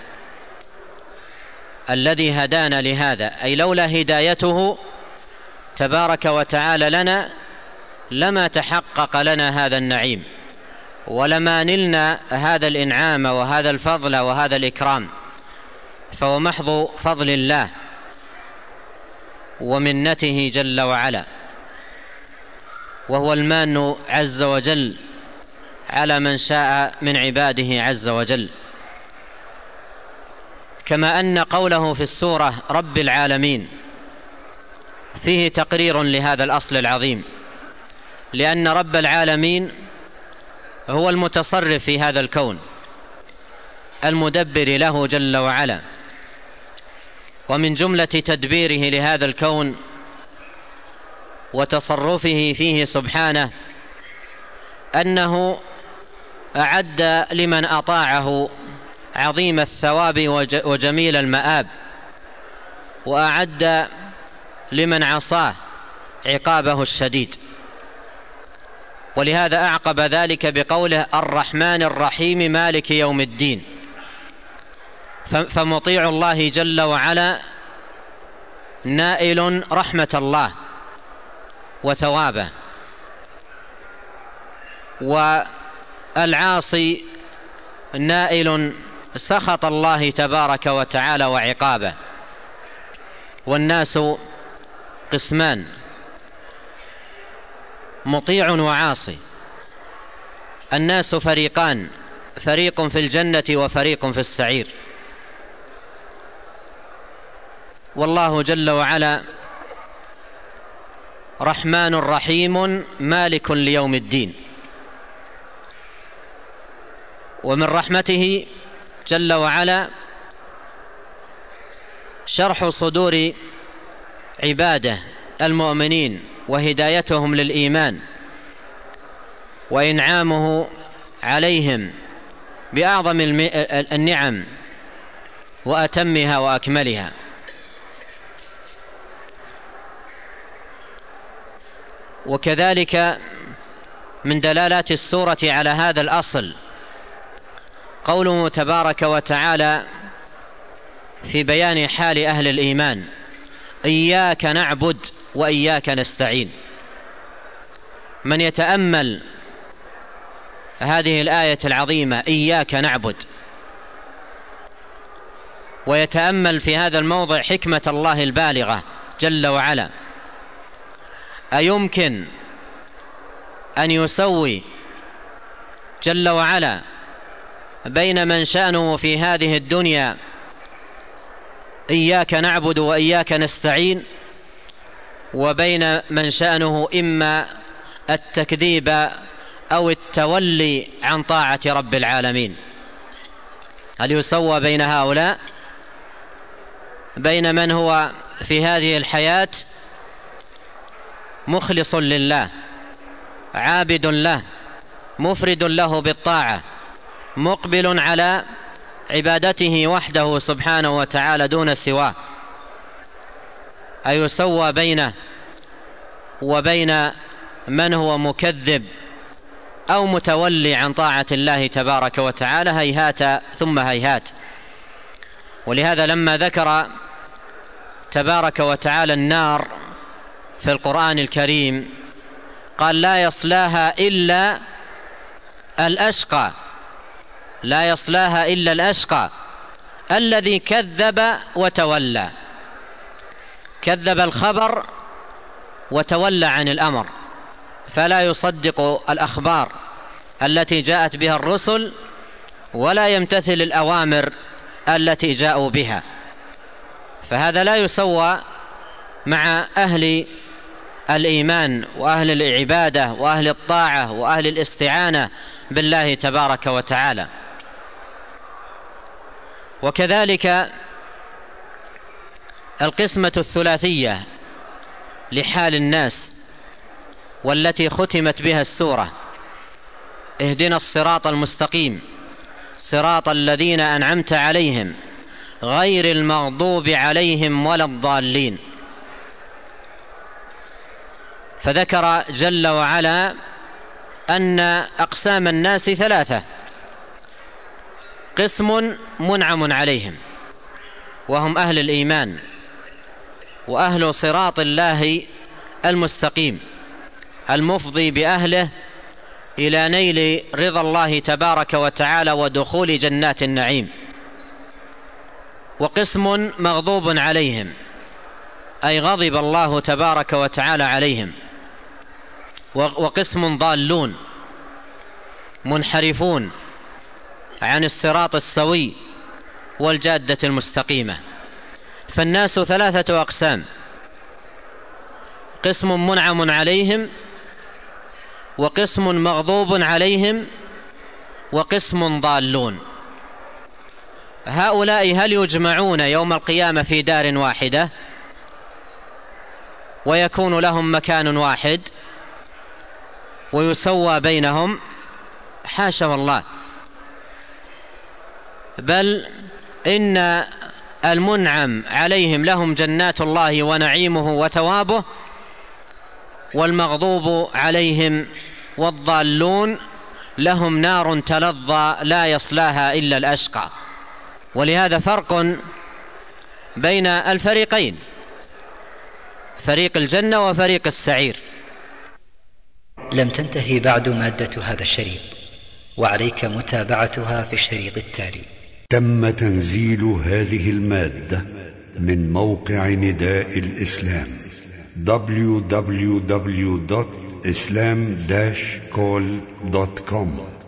الذي هدانا لهذا، أي لولا هدايته تبارك وتعالى لنا لما تحقق لنا هذا النعيم ولما نلنا هذا الإنعام وهذا الفضل وهذا الإكرام، فهو محض فضل الله ومنته جل وعلا، وهو المان عز وجل على من شاء من عباده عز وجل. كما أن قوله في السورة رب العالمين فيه تقرير لهذا الأصل العظيم، لأن رب العالمين هو المتصرف في هذا الكون المدبر له جل وعلا. ومن جملة تدبيره لهذا الكون وتصرفه فيه سبحانه أنه أعد لمن أطاعه عظيم الثواب وجميل المآب، وأعد لمن عصاه عقابه الشديد. ولهذا أعقب ذلك بقوله الرحمن الرحيم مالك يوم الدين. فمطيع الله جل وعلا نائل رحمة الله وثوابه، والعاصي نائل سخط الله تبارك وتعالى وعقابه. والناس قسمان، مطيع وعاصي. الناس فريقان، فريق في الجنة وفريق في السعير. والله جل وعلا رحمن رحيم مالك ليوم الدين. ومن رحمته جل وعلا شرح صدور عباده المؤمنين وهدايتهم للإيمان وإنعامه عليهم بأعظم النعم وأتمها وأكملها. وكذلك من دلالات السورة على هذا الأصل قوله تبارك وتعالى في بيان حال أهل الإيمان إياك نعبد وإياك نستعين. من يتأمل هذه الآية العظيمة إياك نعبد ويتأمل في هذا الموضع حكمة الله البالغة جل وعلا، أيمكن أن يسوي جل وعلا بين من شأنه في هذه الدنيا إياك نعبد وإياك نستعين وبين من شأنه إما التكذيب أو التولي عن طاعة رب العالمين؟ هل يسوى بين هؤلاء؟ بين من هو في هذه الحياة مخلص لله عابد له مفرد له بالطاعة مقبل على عبادته وحده سبحانه وتعالى دون سواه، أيسوى بينه وبين من هو مكذب أو متولي عن طاعة الله تبارك وتعالى؟ هيهات ثم هيهات. ولهذا لما ذكر تبارك وتعالى النار في القرآن الكريم قال لا يصلاها إلا الأشقى، لا يصلاها إلا الأشقى الذي كذب وتولى، كذب الخبر وتولى عن الأمر، فلا يصدق الأخبار التي جاءت بها الرسل ولا يمتثل الأوامر التي جاءوا بها، فهذا لا يسوى مع أهل الإيمان وأهل العبادة وأهل الطاعة وأهل الاستعانة بالله تبارك وتعالى. وكذلك القسمة الثلاثية لحال الناس والتي ختمت بها السورة: اهدنا الصراط المستقيم صراط الذين أنعمت عليهم غير المغضوب عليهم ولا الضالين. فذكر جل وعلا أن أقسام الناس ثلاثة: قسم منعم عليهم وهم أهل الإيمان وأهل صراط الله المستقيم المفضي بأهله إلى نيل رضا الله تبارك وتعالى ودخول جنات النعيم. وقسم مغضوب عليهم أي غضب الله تبارك وتعالى عليهم. وقسم ضالون منحرفون عن الصراط السوي والجادة المستقيمة. فالناس ثلاثة أقسام: قسم منعم عليهم، وقسم مغضوب عليهم، وقسم ضالون. هؤلاء هل يجمعون يوم القيامة في دار واحدة ويكون لهم مكان واحد ويسوى بينهم؟ حاشا والله، بل إن المنعم عليهم لهم جنات الله ونعيمه وثوابه، والمغضوب عليهم والضالون لهم نار تلظى لا يصلاها إلا الأشقى. ولهذا فرق بين الفريقين، فريق الجنة وفريق السعير. لم تنتهي بعد مادة هذا الشريط، وعليك متابعتها في الشريط التالي. تم تنزيل هذه المادة من موقع نداء الإسلام دبليو دبليو دبليو دوت إسلام داش كول دوت كوم.